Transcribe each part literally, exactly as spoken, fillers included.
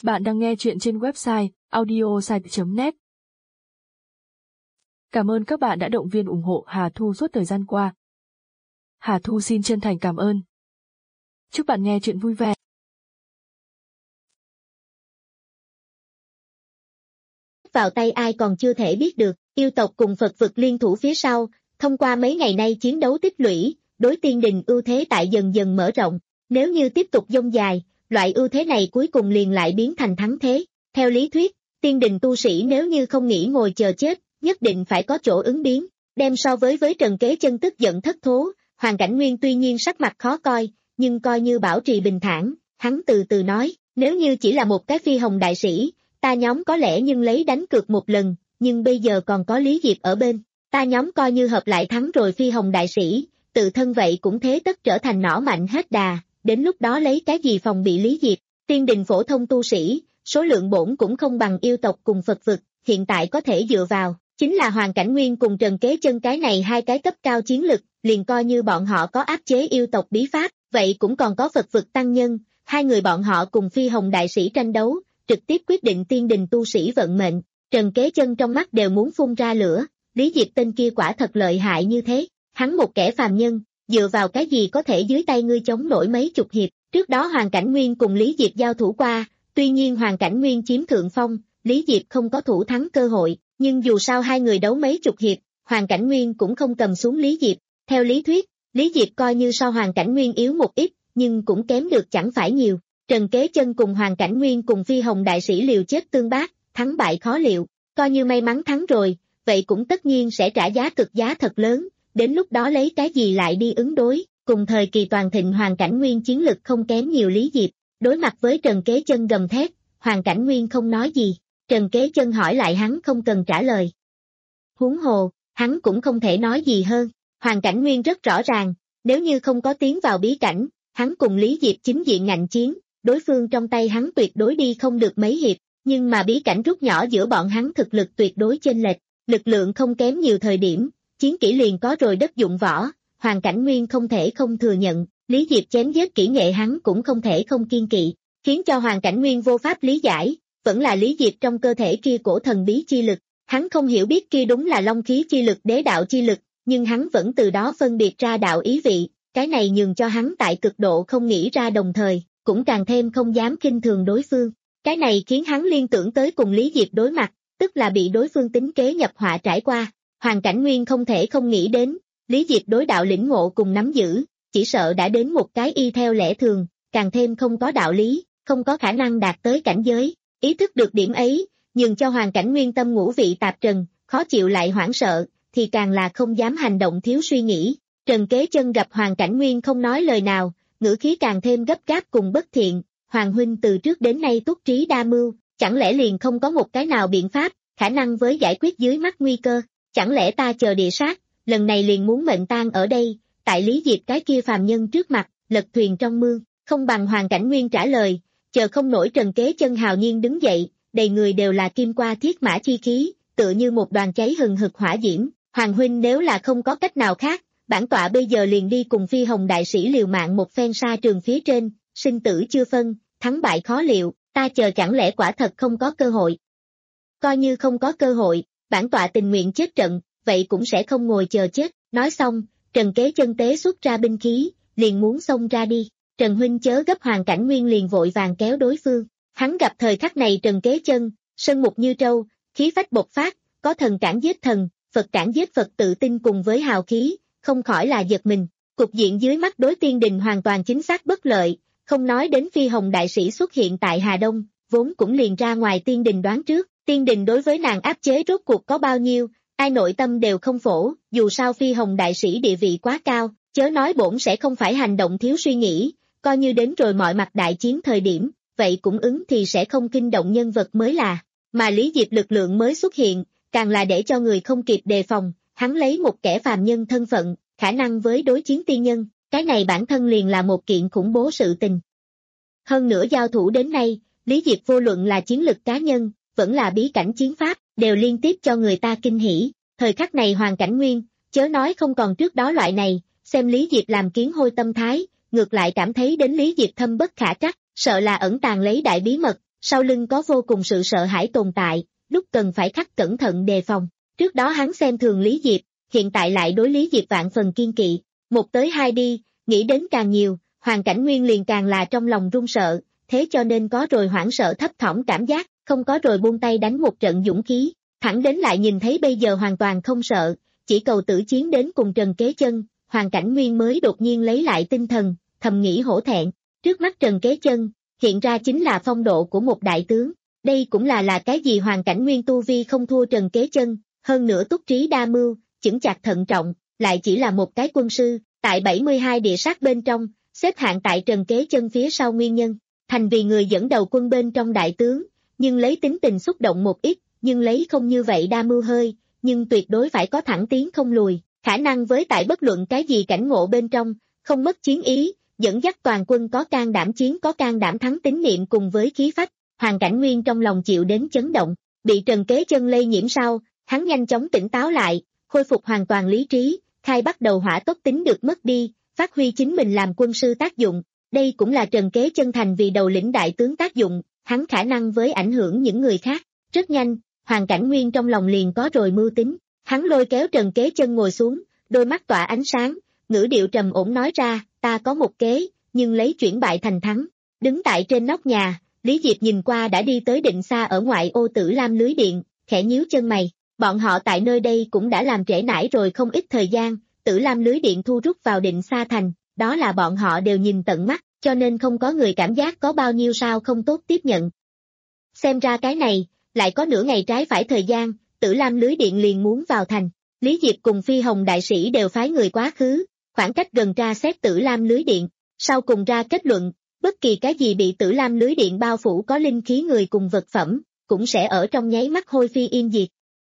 Bạn đang nghe chuyện trên website audiosite chấm net. Cảm ơn các bạn đã động viên ủng hộ Hà Thu suốt thời gian qua. Hà Thu xin chân thành cảm ơn. Chúc bạn nghe chuyện vui vẻ. Vào tay ai còn chưa thể biết được, yêu tộc cùng Phật vực liên thủ phía sau, thông qua mấy ngày nay chiến đấu tích lũy, đối tiên đình ưu thế tại dần dần mở rộng. Nếu như tiếp tục dông dài, loại ưu thế này cuối cùng liền lại biến thành thắng thế. Theo lý thuyết, tiên đình tu sĩ nếu như không nghĩ ngồi chờ chết, nhất định phải có chỗ ứng biến. Đem so với với Trần Kế Chân tức giận thất thố, Hoàng Cảnh Nguyên tuy nhiên sắc mặt khó coi, nhưng coi như bảo trì bình thản, hắn từ từ nói, nếu như chỉ là một cái phi hồng đại sĩ, ta nhóm có lẽ nhưng lấy đánh cược một lần, nhưng bây giờ còn có Lý Diệp ở bên, ta nhóm coi như hợp lại thắng rồi phi hồng đại sĩ, tự thân vậy cũng thế tất trở thành nỏ mạnh hết đà, đến lúc đó lấy cái gì phòng bị Lý Diệp. Tiên đình phổ thông tu sĩ, số lượng bổn cũng không bằng yêu tộc cùng Phật vực, hiện tại có thể dựa vào, chính là Hoàng Cảnh Nguyên cùng Trần Kế Chân cái này hai cái cấp cao chiến lực, liền coi như bọn họ có áp chế yêu tộc bí pháp, vậy cũng còn có Phật vực tăng nhân, hai người bọn họ cùng phi hồng đại sĩ tranh đấu, trực tiếp quyết định tiên đình tu sĩ vận mệnh. Trần Kế Chân trong mắt đều muốn phun ra lửa, Lý Diệp tên kia quả thật lợi hại như thế, hắn một kẻ phàm nhân, dựa vào cái gì có thể dưới tay ngươi chống nổi mấy chục hiệp. Trước đó Hoàng Cảnh Nguyên cùng Lý Diệp giao thủ qua, tuy nhiên Hoàng Cảnh Nguyên chiếm thượng phong, Lý Diệp không có thủ thắng cơ hội, nhưng dù sao hai người đấu mấy chục hiệp, Hoàng Cảnh Nguyên cũng không cầm xuống Lý Diệp. Theo lý thuyết, Lý Diệp coi như so Hoàng Cảnh Nguyên yếu một ít, nhưng cũng kém được chẳng phải nhiều. Trần Kế Chân cùng Hoàng Cảnh Nguyên cùng phi hồng đại sĩ liều chết tương bác, thắng bại khó liệu, coi như may mắn thắng rồi, vậy cũng tất nhiên sẽ trả giá cực giá thật lớn, đến lúc đó lấy cái gì lại đi ứng đối. Cùng thời kỳ toàn thịnh Hoàng Cảnh Nguyên chiến lực không kém nhiều Lý Diệp, đối mặt với Trần Kế Chân gầm thét, Hoàng Cảnh Nguyên không nói gì, Trần Kế Chân hỏi lại hắn không cần trả lời. Huống hồ, hắn cũng không thể nói gì hơn, Hoàng Cảnh Nguyên rất rõ ràng, nếu như không có tiến vào bí cảnh, hắn cùng Lý Diệp chính diện ngạnh chiến, đối phương trong tay hắn tuyệt đối đi không được mấy hiệp, nhưng mà bí cảnh rút nhỏ giữa bọn hắn thực lực tuyệt đối chênh lệch, lực lượng không kém nhiều thời điểm, chiến kỹ liền có rồi đất dụng võ. Hoàng Cảnh Nguyên không thể không thừa nhận, Lý Diệp chém giết kỹ nghệ hắn cũng không thể không kiên kỵ, khiến cho Hoàng Cảnh Nguyên vô pháp lý giải, vẫn là Lý Diệp trong cơ thể kia cổ thần bí chi lực, hắn không hiểu biết kia đúng là long khí chi lực đế đạo chi lực, nhưng hắn vẫn từ đó phân biệt ra đạo ý vị, cái này nhường cho hắn tại cực độ không nghĩ ra đồng thời, cũng càng thêm không dám khinh thường đối phương, cái này khiến hắn liên tưởng tới cùng Lý Diệp đối mặt, tức là bị đối phương tính kế nhập họa trải qua. Hoàng Cảnh Nguyên không thể không nghĩ đến, Lý Diệp đối đạo lĩnh ngộ cùng nắm giữ, chỉ sợ đã đến một cái y theo lẽ thường, càng thêm không có đạo lý, không có khả năng đạt tới cảnh giới. Ý thức được điểm ấy, nhường cho Hoàng Cảnh Nguyên tâm ngũ vị tạp trần, khó chịu lại hoảng sợ, thì càng là không dám hành động thiếu suy nghĩ. Trần Kế Chân gặp Hoàng Cảnh Nguyên không nói lời nào, ngữ khí càng thêm gấp gáp cùng bất thiện. Hoàng huynh từ trước đến nay túc trí đa mưu, chẳng lẽ liền không có một cái nào biện pháp, khả năng với giải quyết dưới mắt nguy cơ, chẳng lẽ ta chờ địa sát, lần này liền muốn mệnh tang ở đây, tại Lý Diệp cái kia phàm nhân trước mặt, lật thuyền trong mương, không bằng Hoàng Cảnh Nguyên trả lời, chờ không nổi. Trần Kế Chân hào nhiên đứng dậy, đầy người đều là kim qua thiết mã chi khí, tựa như một đoàn cháy hừng hực hỏa diễm. Hoàng huynh nếu là không có cách nào khác, bản tọa bây giờ liền đi cùng phi hồng đại sĩ liều mạng một phen sa trường phía trên, sinh tử chưa phân, thắng bại khó liệu, ta chờ chẳng lẽ quả thật không có cơ hội. Coi như không có cơ hội, bản tọa tình nguyện chết trận, vậy cũng sẽ không ngồi chờ chết. Nói xong, Trần Kế Chân tế xuất ra binh khí, liền muốn xông ra đi. Trần huynh chớ gấp. Hoàng Cảnh Nguyên liền vội vàng kéo đối phương. Hắn gặp thời khắc này Trần Kế Chân, sân mục như trâu, khí phách bộc phát, có thần cản giết thần, Phật cản giết Phật tự tin cùng với hào khí, không khỏi là giật mình. Cục diện dưới mắt đối tiên đình hoàn toàn chính xác bất lợi, không nói đến phi hồng đại sĩ xuất hiện tại Hà Đông, vốn cũng liền ra ngoài tiên đình đoán trước. Tiên đình đối với nàng áp chế rốt cuộc có bao nhiêu, ai nội tâm đều không phổ, dù sao phi hồng đại sĩ địa vị quá cao, chớ nói bổn sẽ không phải hành động thiếu suy nghĩ, coi như đến rồi mọi mặt đại chiến thời điểm, vậy cũng ứng thì sẽ không kinh động nhân vật mới là, mà Lý Diệp lực lượng mới xuất hiện, càng là để cho người không kịp đề phòng, hắn lấy một kẻ phàm nhân thân phận, khả năng với đối chiến tiên nhân, cái này bản thân liền là một kiện khủng bố sự tình. Hơn nữa giao thủ đến nay, Lý Diệp vô luận là chiến lực cá nhân, vẫn là bí cảnh chiến pháp, đều liên tiếp cho người ta kinh hỉ. Thời khắc này Hoàng Cảnh Nguyên, chớ nói không còn trước đó loại này, xem Lý Diệp làm kiến hôi tâm thái, ngược lại cảm thấy đến Lý Diệp thâm bất khả trắc, sợ là ẩn tàng lấy đại bí mật, sau lưng có vô cùng sự sợ hãi tồn tại, lúc cần phải khắc cẩn thận đề phòng. Trước đó hắn xem thường Lý Diệp, hiện tại lại đối Lý Diệp vạn phần kiên kỵ, một tới hai đi, nghĩ đến càng nhiều, Hoàng Cảnh Nguyên liền càng là trong lòng run sợ, thế cho nên có rồi hoảng sợ thấp thỏm cảm giác, không có rồi buông tay đánh một trận dũng khí, thẳng đến lại nhìn thấy bây giờ hoàn toàn không sợ, chỉ cầu tử chiến đến cùng Trần Kế Chân, Hoàng Cảnh Nguyên mới đột nhiên lấy lại tinh thần, thầm nghĩ hổ thẹn, trước mắt Trần Kế Chân, hiện ra chính là phong độ của một đại tướng, đây cũng là là cái gì Hoàng Cảnh Nguyên tu vi không thua Trần Kế Chân, hơn nữa túc trí đa mưu, chững chạc thận trọng, lại chỉ là một cái quân sư, tại bảy mươi hai địa sát bên trong, xếp hạng tại Trần Kế Chân phía sau nguyên nhân, thành vì người dẫn đầu quân bên trong đại tướng, nhưng lấy tính tình xúc động một ít, nhưng lấy không như vậy đa mưu hơi, nhưng tuyệt đối phải có thẳng tiến không lùi, khả năng với tại bất luận cái gì cảnh ngộ bên trong, không mất chiến ý, dẫn dắt toàn quân có can đảm chiến có can đảm thắng tín niệm cùng với khí phách, Hoàng Cảnh Nguyên trong lòng chịu đến chấn động, bị Trần Kế Chân lây nhiễm sau, hắn nhanh chóng tỉnh táo lại, khôi phục hoàn toàn lý trí, khai bắt đầu hỏa tốc tính được mất đi, phát huy chính mình làm quân sư tác dụng, đây cũng là Trần Kế Chân thành vì đầu lĩnh đại tướng tác dụng, hắn khả năng với ảnh hưởng những người khác, rất nhanh, Hoàng Cảnh Nguyên trong lòng liền có rồi mưu tính, hắn lôi kéo Trần Kế Chân ngồi xuống, đôi mắt tỏa ánh sáng, ngữ điệu trầm ổn nói ra, ta có một kế, nhưng lấy chuyển bại thành thắng, đứng tại trên nóc nhà, Lý Diệp nhìn qua đã đi tới định xa ở ngoại ô Tử Lam lưới điện, khẽ nhíu chân mày, bọn họ tại nơi đây cũng đã làm trễ nải rồi không ít thời gian, Tử Lam lưới điện thu rút vào định xa thành, đó là bọn họ đều nhìn tận mắt, cho nên không có người cảm giác có bao nhiêu sao không tốt tiếp nhận. Xem ra cái này, lại có nửa ngày trái phải thời gian, Tử Lam lưới điện liền muốn vào thành, Lý Diệp cùng Phi Hồng đại sĩ đều phái người quá khứ, khoảng cách gần tra xét Tử Lam lưới điện, sau cùng ra kết luận, bất kỳ cái gì bị Tử Lam lưới điện bao phủ có linh khí người cùng vật phẩm, cũng sẽ ở trong nháy mắt hôi phi yên diệt.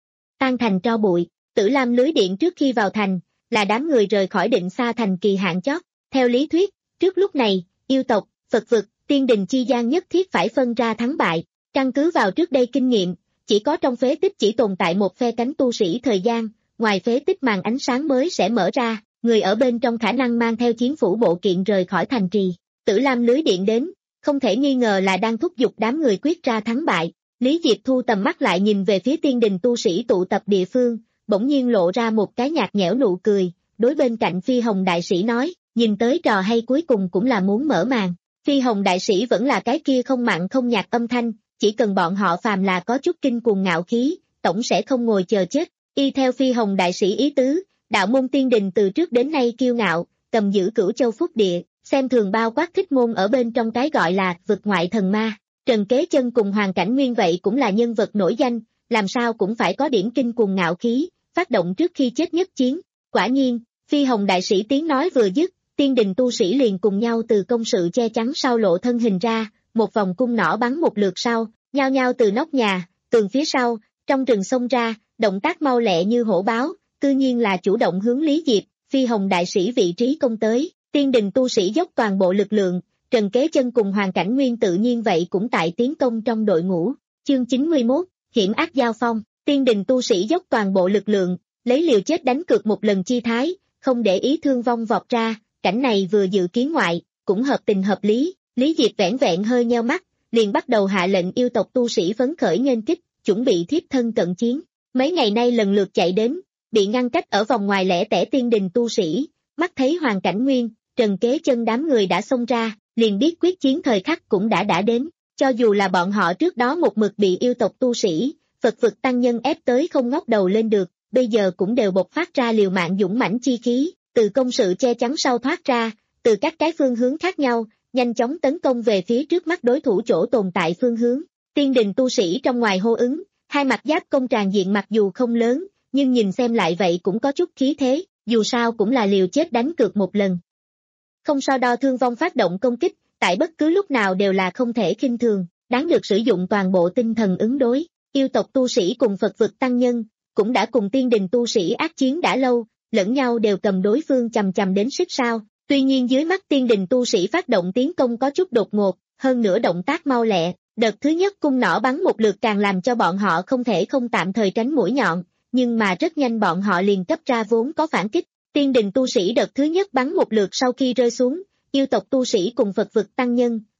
Tan thành tro bụi, Tử Lam lưới điện trước khi vào thành, là đám người rời khỏi định xa thành kỳ hạn chót, theo lý thuyết, trước lúc này, yêu tộc, Phật vực, tiên đình chi gian nhất thiết phải phân ra thắng bại, căn cứ vào trước đây kinh nghiệm, chỉ có trong phế tích chỉ tồn tại một phe cánh tu sĩ thời gian, ngoài phế tích màn ánh sáng mới sẽ mở ra, người ở bên trong khả năng mang theo chiến phủ bộ kiện rời khỏi thành trì. Tử Lam lưới điện đến, không thể nghi ngờ là đang thúc giục đám người quyết ra thắng bại. Lý Diệp thu tầm mắt lại nhìn về phía tiên đình tu sĩ tụ tập địa phương, bỗng nhiên lộ ra một cái nhạt nhẽo nụ cười, đối bên cạnh Phi Hồng đại sĩ nói, nhìn tới trò hay cuối cùng cũng là muốn mở màn. Phi Hồng đại sĩ vẫn là cái kia không mặn không nhạt âm thanh, chỉ cần bọn họ phàm là có chút kinh cuồng ngạo khí, tổng sẽ không ngồi chờ chết. Y theo Phi Hồng đại sĩ ý tứ, đạo môn tiên đình từ trước đến nay kiêu ngạo, cầm giữ cửu châu phúc địa, xem thường bao quát thích môn ở bên trong cái gọi là vực ngoại thần ma. Trần Kế Chân cùng Hoàng Cảnh Nguyên vậy cũng là nhân vật nổi danh, làm sao cũng phải có điểm kinh cuồng ngạo khí, phát động trước khi chết nhất chiến. Quả nhiên, Phi Hồng đại sĩ tiếng nói vừa dứt, tiên đình tu sĩ liền cùng nhau từ công sự che chắn sau lộ thân hình ra, một vòng cung nỏ bắn một lượt sau, nhao nhao từ nóc nhà, tường phía sau, trong rừng xông ra, động tác mau lẹ như hổ báo, tự nhiên là chủ động hướng Lý Diệp, Phi Hồng đại sĩ vị trí công tới, tiên đình tu sĩ dốc toàn bộ lực lượng, Trần Kế Chân cùng Hoàng Cảnh Nguyên tự nhiên vậy cũng tại tiến công trong đội ngũ. Chương chín mươi mốt, hiểm ác giao phong, tiên đình tu sĩ dốc toàn bộ lực lượng, lấy liều chết đánh cược một lần chi thái, không để ý thương vong vọt ra, cảnh này vừa dự kiến ngoại, cũng hợp tình hợp lý, Lý Diệp vẻn vẹn hơi nheo mắt, liền bắt đầu hạ lệnh yêu tộc tu sĩ phấn khởi nghênh kích, chuẩn bị thiếp thân cận chiến. Mấy ngày nay lần lượt chạy đến, bị ngăn cách ở vòng ngoài lẻ tẻ tiên đình tu sĩ, mắt thấy Hoàng Cảnh Nguyên, Trần Kế Chân đám người đã xông ra, liền biết quyết chiến thời khắc cũng đã đã đến, cho dù là bọn họ trước đó một mực bị yêu tộc tu sĩ, Phật vực tăng nhân ép tới không ngóc đầu lên được, bây giờ cũng đều bộc phát ra liều mạng dũng mãnh chi khí, từ công sự che chắn sau thoát ra, từ các cái phương hướng khác nhau, nhanh chóng tấn công về phía trước mắt đối thủ chỗ tồn tại phương hướng. Tiên đình tu sĩ trong ngoài hô ứng, hai mặt giáp công tràn diện mặc dù không lớn, nhưng nhìn xem lại vậy cũng có chút khí thế, dù sao cũng là liều chết đánh cược một lần. Không so đo thương vong phát động công kích, tại bất cứ lúc nào đều là không thể khinh thường, đáng được sử dụng toàn bộ tinh thần ứng đối. Yêu tộc tu sĩ cùng Phật vực tăng nhân, cũng đã cùng tiên đình tu sĩ ác chiến đã lâu, lẫn nhau đều cầm đối phương chầm chầm đến xích sao. Tuy nhiên dưới mắt tiên đình tu sĩ phát động tiến công có chút đột ngột, hơn nữa động tác mau lẹ, đợt thứ nhất cung nỏ bắn một lượt càng làm cho bọn họ không thể không tạm thời tránh mũi nhọn, nhưng mà rất nhanh bọn họ liền cấp ra vốn có phản kích. Tiên đình tu sĩ đợt thứ nhất bắn một lượt sau khi rơi xuống, yêu tộc tu sĩ cùng Phật vực tăng nhân,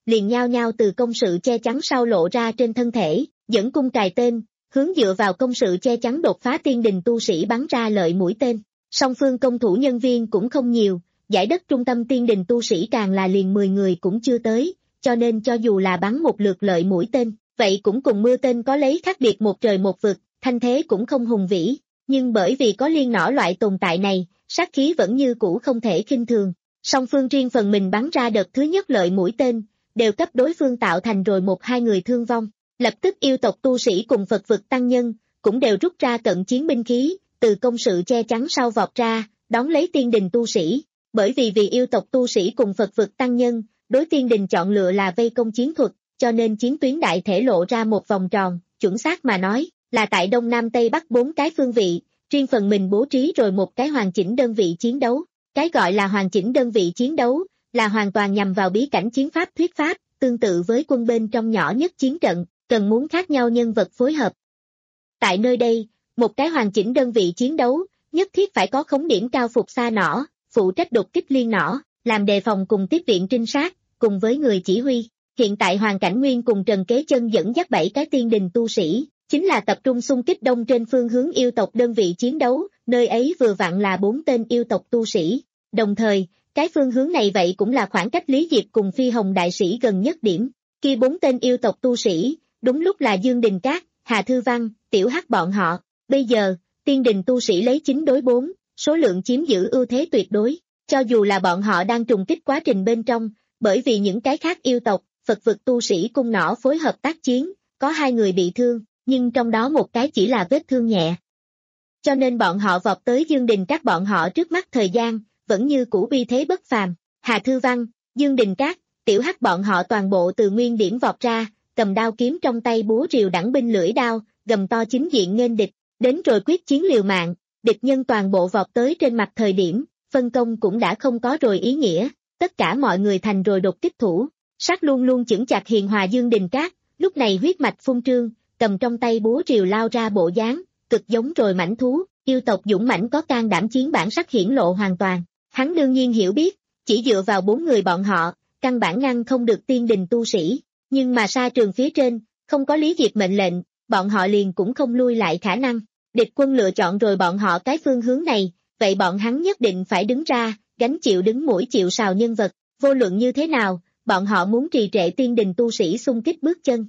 liền nhao nhao từ công sự che chắn sau lộ ra trên thân thể, dẫn cung cài tên, hướng dựa vào công sự che chắn đột phá tiên đình tu sĩ bắn ra lợi mũi tên. Song phương công thủ nhân viên cũng không nhiều, giải đất trung tâm tiên đình tu sĩ càng là liền mười người cũng chưa tới, cho nên cho dù là bắn một lượt lợi mũi tên, vậy cũng cùng mưa tên có lấy khác biệt một trời một vực, thanh thế cũng không hùng vĩ, nhưng bởi vì có liên nỏ loại tồn tại này, sát khí vẫn như cũ không thể khinh thường. Song phương riêng phần mình bắn ra đợt thứ nhất lợi mũi tên, đều cấp đối phương tạo thành rồi một hai người thương vong. Lập tức yêu tộc tu sĩ cùng Phật vực tăng nhân, cũng đều rút ra cận chiến binh khí, từ công sự che chắn sau vọt ra, đón lấy tiên đình tu sĩ. Bởi vì vì yêu tộc tu sĩ cùng Phật vực tăng nhân, đối tiên đình chọn lựa là vây công chiến thuật, cho nên chiến tuyến đại thể lộ ra một vòng tròn, chuẩn xác mà nói, là tại Đông Nam Tây Bắc bốn cái phương vị, riêng phần mình bố trí rồi một cái hoàn chỉnh đơn vị chiến đấu. Cái gọi là hoàn chỉnh đơn vị chiến đấu, là hoàn toàn nhằm vào bí cảnh chiến pháp thuyết pháp, tương tự với quân bên trong nhỏ nhất chiến trận, cần muốn khác nhau nhân vật phối hợp. Tại nơi đây, một cái hoàn chỉnh đơn vị chiến đấu, nhất thiết phải có khống điểm cao phục xa nỏ, phụ trách đột kích liên nỏ, làm đề phòng cùng tiếp viện trinh sát, cùng với người chỉ huy. Hiện tại Hoàng Cảnh Nguyên cùng Trần Kế Chân dẫn dắt bảy cái tiên đình tu sĩ, chính là tập trung xung kích đông trên phương hướng yêu tộc đơn vị chiến đấu, nơi ấy vừa vặn là bốn tên yêu tộc tu sĩ. Đồng thời, cái phương hướng này vậy cũng là khoảng cách Lý Diệp cùng Phi Hồng đại sĩ gần nhất điểm. Khi bốn tên yêu tộc tu sĩ, đúng lúc là Dương Đình Cát, Hà Thư Văn, Tiểu Hắc bọn họ. Bây giờ, tiên đình tu sĩ lấy chín đối bốn, số lượng chiếm giữ ưu thế tuyệt đối. Cho dù là bọn họ đang trùng kích quá trình bên trong, bởi vì những cái khác yêu tộc, Phật vực tu sĩ cung nỏ phối hợp tác chiến, có hai người bị thương, nhưng trong đó một cái chỉ là vết thương nhẹ. Cho nên bọn họ vọt tới Dương Đình Cát bọn họ trước mắt thời gian, vẫn như cũ uy thế bất phàm. Hà Thư Văn, Dương Đình Cát, Tiểu Hắc bọn họ toàn bộ từ nguyên điểm vọt ra, cầm đao kiếm trong tay búa rìu đẳng binh lưỡi đao, gầm to chính diện nghênh địch, đến rồi quyết chiến liều mạng, địch nhân toàn bộ vọt tới trên mặt thời điểm, phân công cũng đã không có rồi ý nghĩa, tất cả mọi người thành rồi đột kích thủ. Sát luôn luôn chững chặt hiền hòa Dương Đình Cát, lúc này huyết mạch phun trương, cầm trong tay búa rìu lao ra bộ dáng, cực giống rồi mãnh thú, yêu tộc dũng mãnh có can đảm chiến bản sắc hiển lộ hoàn toàn. Hắn đương nhiên hiểu biết, chỉ dựa vào bốn người bọn họ, căn bản ngăn không được tiên đình tu sĩ, nhưng mà sa trường phía trên, không có Lý Diệp mệnh lệnh, bọn họ liền cũng không lui lại khả năng. Địch quân lựa chọn rồi bọn họ cái phương hướng này, vậy bọn hắn nhất định phải đứng ra, gánh chịu đứng mũi chịu sào nhân vật, vô luận như thế nào, bọn họ muốn trì trệ tiên đình tu sĩ xung kích bước chân.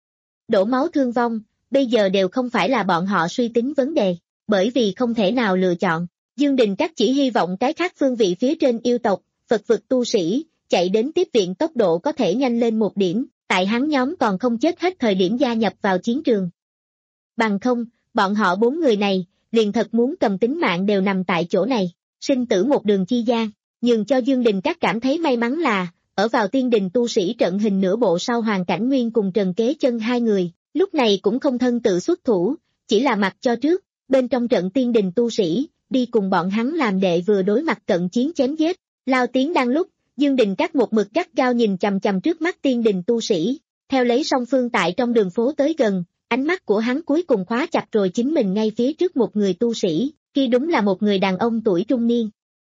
Đổ máu thương vong, bây giờ đều không phải là bọn họ suy tính vấn đề, bởi vì không thể nào lựa chọn. Dương Đình Cát chỉ hy vọng cái khác phương vị phía trên yêu tộc, Phật vực tu sĩ, chạy đến tiếp viện tốc độ có thể nhanh lên một điểm, tại hắn nhóm còn không chết hết thời điểm gia nhập vào chiến trường. Bằng không, bọn họ bốn người này, liền thật muốn cầm tính mạng đều nằm tại chỗ này, sinh tử một đường chi gian, nhường cho Dương Đình Cát cảm thấy may mắn là, ở vào tiên đình tu sĩ trận hình nửa bộ sau Hoàng Cảnh Nguyên cùng Trần Kế Chân hai người, lúc này cũng không thân tự xuất thủ, chỉ là mặc cho trước, bên trong trận tiên đình tu sĩ, đi cùng bọn hắn làm đệ vừa đối mặt cận chiến chém giết, lao tiếng đang lúc, Dương Đình Cát một mực gắt gao nhìn chằm chằm trước mắt tiên đình tu sĩ, theo lấy song phương tại trong đường phố tới gần, ánh mắt của hắn cuối cùng khóa chặt rồi chính mình ngay phía trước một người tu sĩ, khi đúng là một người đàn ông tuổi trung niên.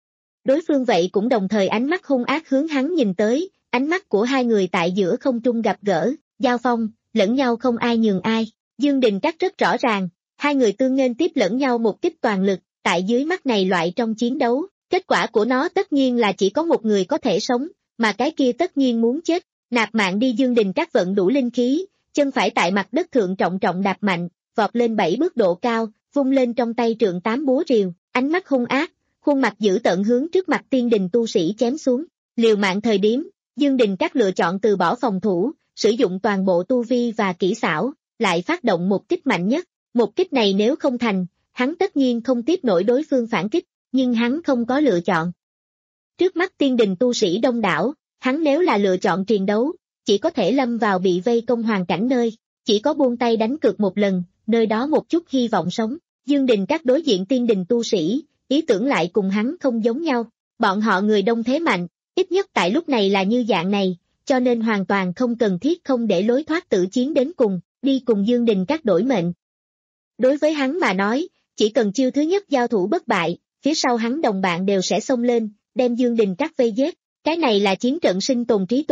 Đối phương vậy cũng đồng thời ánh mắt hung ác hướng hắn nhìn tới, ánh mắt của hai người tại giữa không trung gặp gỡ, giao phong, lẫn nhau không ai nhường ai. Dương Đình Cát rất rõ ràng, hai người tương nghênh tiếp lẫn nhau một kích toàn lực, tại dưới mắt này loại trong chiến đấu, kết quả của nó tất nhiên là chỉ có một người có thể sống, mà cái kia tất nhiên muốn chết. Nạp mạng đi. Dương Đình Cát vận đủ linh khí, chân phải tại mặt đất thượng trọng trọng đạp mạnh, vọt lên bảy bước độ cao, vung lên trong tay trượng tám búa rìu, ánh mắt hung ác, khuôn mặt dữ tợn hướng trước mặt tiên đình tu sĩ chém xuống. Liều mạng thời điểm, Dương Đình Cát lựa chọn từ bỏ phòng thủ, sử dụng toàn bộ tu vi và kỹ xảo, lại phát động một kích mạnh nhất. Một kích này nếu không thành, hắn tất nhiên không tiếp nổi đối phương phản kích, nhưng hắn không có lựa chọn. Trước mắt tiên đình tu sĩ đông đảo, hắn nếu là lựa chọn triền đấu, chỉ có thể lâm vào bị vây công hoàn cảnh nơi, chỉ có buông tay đánh cược một lần, nơi đó một chút hy vọng sống. Dương Đình Cát đối diện tiên đình tu sĩ, ý tưởng lại cùng hắn không giống nhau, bọn họ người đông thế mạnh, ít nhất tại lúc này là như dạng này, cho nên hoàn toàn không cần thiết không để lối thoát tử chiến đến cùng, đi cùng Dương Đình Cát đổi mệnh. Đối với hắn mà nói, chỉ cần chiêu thứ nhất giao thủ bất bại, phía sau hắn đồng bạn đều sẽ xông lên, đem Dương Đình Cát vây giết, cái này là chiến trận sinh tồn trí tuệ,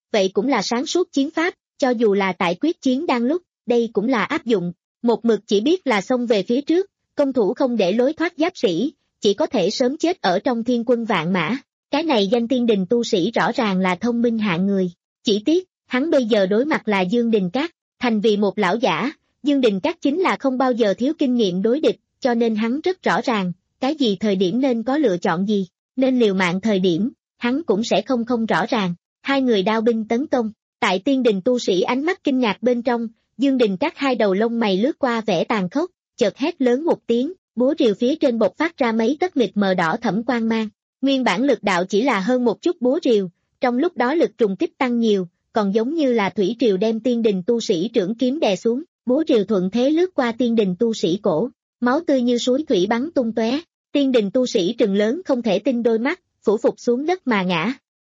vậy cũng là sáng suốt chiến pháp, cho dù là tại quyết chiến đang lúc, đây cũng là áp dụng. Một mực chỉ biết là xông về phía trước, công thủ không để lối thoát giáp sĩ, chỉ có thể sớm chết ở trong thiên quân vạn mã. Cái này danh tiên đình tu sĩ rõ ràng là thông minh hạng người. Chỉ tiếc, hắn bây giờ đối mặt là Dương Đình Các, thành vì một lão giả, Dương Đình Các chính là không bao giờ thiếu kinh nghiệm đối địch, cho nên hắn rất rõ ràng, cái gì thời điểm nên có lựa chọn gì, nên liều mạng thời điểm, hắn cũng sẽ không không rõ ràng. Hai người đao binh tấn công, tại tiên đình tu sĩ ánh mắt kinh ngạc bên trong, Dương Đình Các hai đầu lông mày lướt qua vẻ tàn khốc, chợt hét lớn một tiếng, búa rìu phía trên bộc phát ra mấy tấc mịt mờ đỏ thẫm quang mang. Nguyên bản lực đạo chỉ là hơn một chút búa rìu, trong lúc đó lực trùng kích tăng nhiều, còn giống như là thủy triều đem tiên đình tu sĩ trưởng kiếm đè xuống, búa rìu thuận thế lướt qua tiên đình tu sĩ cổ, máu tươi như suối thủy bắn tung tóe. Tiên đình tu sĩ trừng lớn không thể tin đôi mắt, phủ phục xuống đất mà ngã.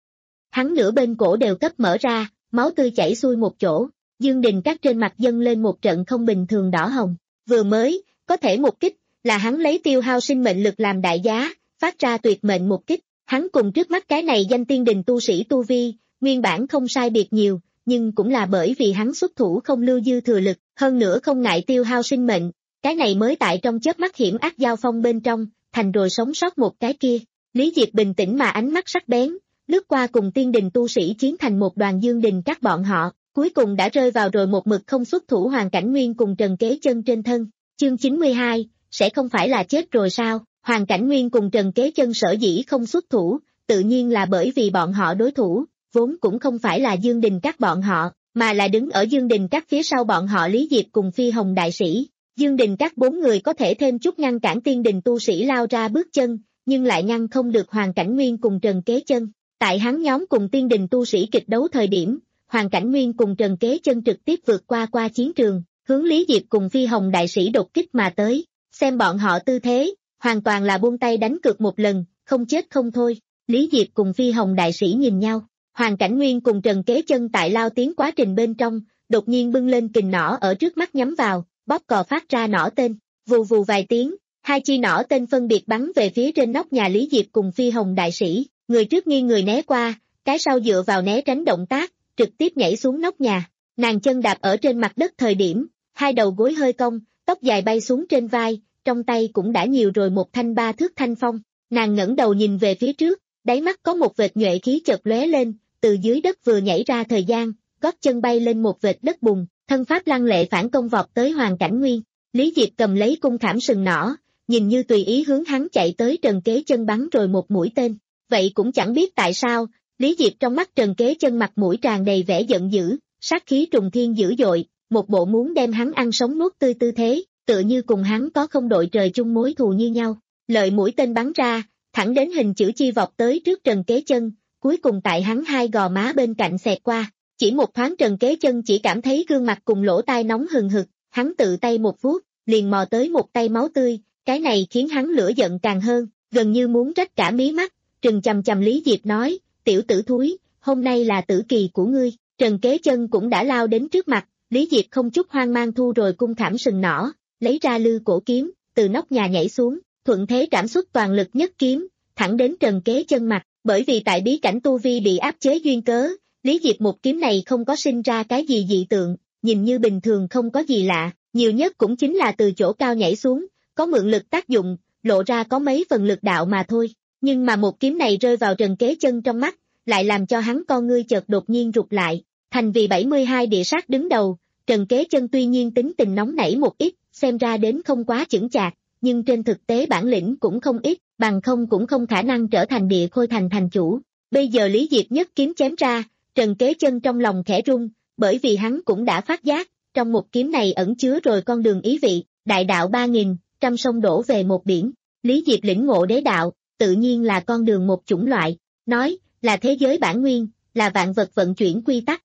Hắn nửa bên cổ đều cấp mở ra, máu tươi chảy xuôi một chỗ, Dương Đình Các trên mặt dâng lên một trận không bình thường đỏ hồng. Vừa mới, có thể một kích, là hắn lấy tiêu hao sinh mệnh lực làm đại giá, phát ra tuyệt mệnh một kích. Hắn cùng trước mắt cái này danh tiên đình tu sĩ tu vi, nguyên bản không sai biệt nhiều, nhưng cũng là bởi vì hắn xuất thủ không lưu dư thừa lực, hơn nữa không ngại tiêu hao sinh mệnh, cái này mới tại trong chớp mắt hiểm ác giao phong bên trong, thành rồi sống sót một cái kia. Lý Diệp bình tĩnh mà ánh mắt sắc bén, lướt qua cùng tiên đình tu sĩ chiến thành một đoàn Dương Đình Các bọn họ, cuối cùng đã rơi vào rồi một mực không xuất thủ Hoàng Cảnh Nguyên cùng Trần Kế Chân trên thân. Chương chín mươi hai, sẽ không phải là chết rồi sao? Hoàng Cảnh Nguyên cùng Trần Kế Chân sở dĩ không xuất thủ, tự nhiên là bởi vì bọn họ đối thủ, vốn cũng không phải là Dương Đình Các bọn họ, mà là đứng ở Dương Đình Các phía sau bọn họ Lý Diệp cùng Phi Hồng đại sĩ. Dương Đình Các bốn người có thể thêm chút ngăn cản tiên đình tu sĩ lao ra bước chân, nhưng lại ngăn không được Hoàng Cảnh Nguyên cùng Trần Kế Chân. Tại hắn nhóm cùng tiên đình tu sĩ kịch đấu thời điểm, Hoàng Cảnh Nguyên cùng Trần Kế Chân trực tiếp vượt qua qua chiến trường, hướng Lý Diệp cùng Phi Hồng đại sĩ đột kích mà tới. Xem bọn họ tư thế, hoàn toàn là buông tay đánh cược một lần, không chết không thôi. Lý Diệp cùng Phi Hồng đại sĩ nhìn nhau, Hoàng Cảnh Nguyên cùng Trần Kế Chân tại lao tiến quá trình bên trong, đột nhiên bưng lên kình nỏ ở trước mắt nhắm vào, bóp cò phát ra nỏ tên, vù vù vài tiếng, hai chi nỏ tên phân biệt bắn về phía trên nóc nhà Lý Diệp cùng Phi Hồng đại sĩ, người trước nghiêng người né qua, cái sau dựa vào né tránh động tác, trực tiếp nhảy xuống nóc nhà. Nàng chân đạp ở trên mặt đất thời điểm, hai đầu gối hơi cong, tóc dài bay xuống trên vai, trong tay cũng đã nhiều rồi một thanh ba thước thanh phong. Nàng ngẩng đầu nhìn về phía trước, đáy mắt có một vệt nhuệ khí chợt lóe lên, từ dưới đất vừa nhảy ra thời gian, gót chân bay lên một vệt đất bùn, thân pháp lăng lệ phản công vọt tới Hoàng Cảnh Nguyên. Lý Diệp cầm lấy cung khảm sừng nỏ, nhìn như tùy ý hướng hắn chạy tới Trần Kế Chân bắn rồi một mũi tên. Vậy cũng chẳng biết tại sao, Lý Diệp trong mắt Trần Kế Chân mặt mũi tràn đầy vẻ giận dữ, sát khí trùng thiên dữ dội, một bộ muốn đem hắn ăn sống nuốt tươi tư thế, tựa như cùng hắn có không đội trời chung mối thù như nhau. Lợi mũi tên bắn ra, thẳng đến hình chữ chi vọt tới trước Trần Kế Chân, cuối cùng tại hắn hai gò má bên cạnh xẹt qua. Chỉ một thoáng Trần Kế Chân chỉ cảm thấy gương mặt cùng lỗ tai nóng hừng hực, hắn tự tay một vuốt, liền mò tới một tay máu tươi, cái này khiến hắn lửa giận càng hơn, gần như muốn rách cả mí mắt, trừng chằm chằm Lý Diệp nói, tiểu tử thúi, hôm nay là tử kỳ của ngươi. Trần Kế Chân cũng đã lao đến trước mặt, Lý Diệp không chút hoang mang thu rồi cung khảm sừng nỏ, lấy ra lư cổ kiếm, từ nóc nhà nhảy xuống, thuận thế trảm xuất toàn lực nhất kiếm, thẳng đến Trần Kế Chân mặt, bởi vì tại bí cảnh tu vi bị áp chế duyên cớ, Lý Diệp một kiếm này không có sinh ra cái gì dị tượng, nhìn như bình thường không có gì lạ, nhiều nhất cũng chính là từ chỗ cao nhảy xuống, có mượn lực tác dụng, lộ ra có mấy phần lực đạo mà thôi. Nhưng mà một kiếm này rơi vào Trần Kế Chân trong mắt, lại làm cho hắn con ngươi chợt đột nhiên rụt lại, thành vì bảy mươi hai địa sát đứng đầu, Trần Kế Chân tuy nhiên tính tình nóng nảy một ít, xem ra đến không quá chững chạc, nhưng trên thực tế bản lĩnh cũng không ít, bằng không cũng không khả năng trở thành địa khôi thành thành chủ. Bây giờ Lý Diệp nhất kiếm chém ra, Trần Kế Chân trong lòng khẽ rung, bởi vì hắn cũng đã phát giác, trong một kiếm này ẩn chứa rồi con đường ý vị, đại đạo ba nghìn, trăm sông đổ về một biển. Lý Diệp lĩnh ngộ đế đạo, tự nhiên là con đường một chủng loại, nói, là thế giới bản nguyên, là vạn vật vận chuyển quy tắc.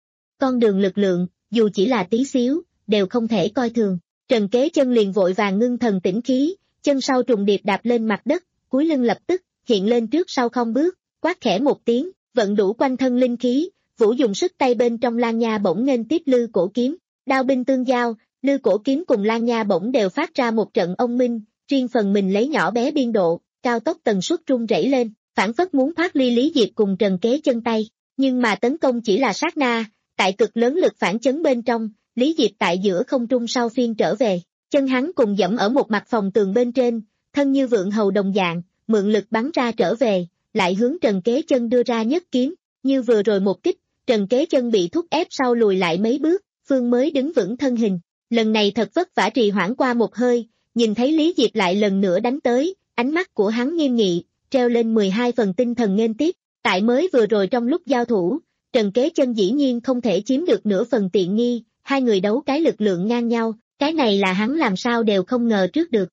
Con đường lực lượng, dù chỉ là tí xíu, đều không thể coi thường. Trần Kế Chân liền vội vàng ngưng thần tĩnh khí, chân sau trùng điệp đạp lên mặt đất, cúi lưng lập tức, hiện lên trước sau không bước, quát khẽ một tiếng, vận đủ quanh thân linh khí, vũ dùng sức tay bên trong Lan Nha bổng nghênh tiếp lư cổ kiếm, đao binh tương giao, lư cổ kiếm cùng Lan Nha bổng đều phát ra một trận ông minh, riêng phần mình lấy nhỏ bé biên độ, cao tốc tần suất rung rẩy lên, phản phất muốn thoát ly Lý Diệp cùng Trần Kế Chân tay. Nhưng mà tấn công chỉ là sát na, tại cực lớn lực phản chấn bên trong, Lý Diệp tại giữa không trung sau phiên trở về, chân hắn cùng dẫm ở một mặt phòng tường bên trên, thân như vượn hầu đồng dạng, mượn lực bắn ra trở về, lại hướng Trần Kế Chân đưa ra nhất kiếm, như vừa rồi một kích, Trần Kế Chân bị thúc ép sau lùi lại mấy bước, phương mới đứng vững thân hình, lần này thật vất vả trì hoãn qua một hơi, nhìn thấy Lý Diệp lại lần nữa đánh tới, ánh mắt của hắn nghiêm nghị, treo lên mười hai phần tinh thần nghênh tiếp, tại mới vừa rồi trong lúc giao thủ, Trần Kế Chân dĩ nhiên không thể chiếm được nửa phần tiện nghi, hai người đấu cái lực lượng ngang nhau, cái này là hắn làm sao đều không ngờ trước được.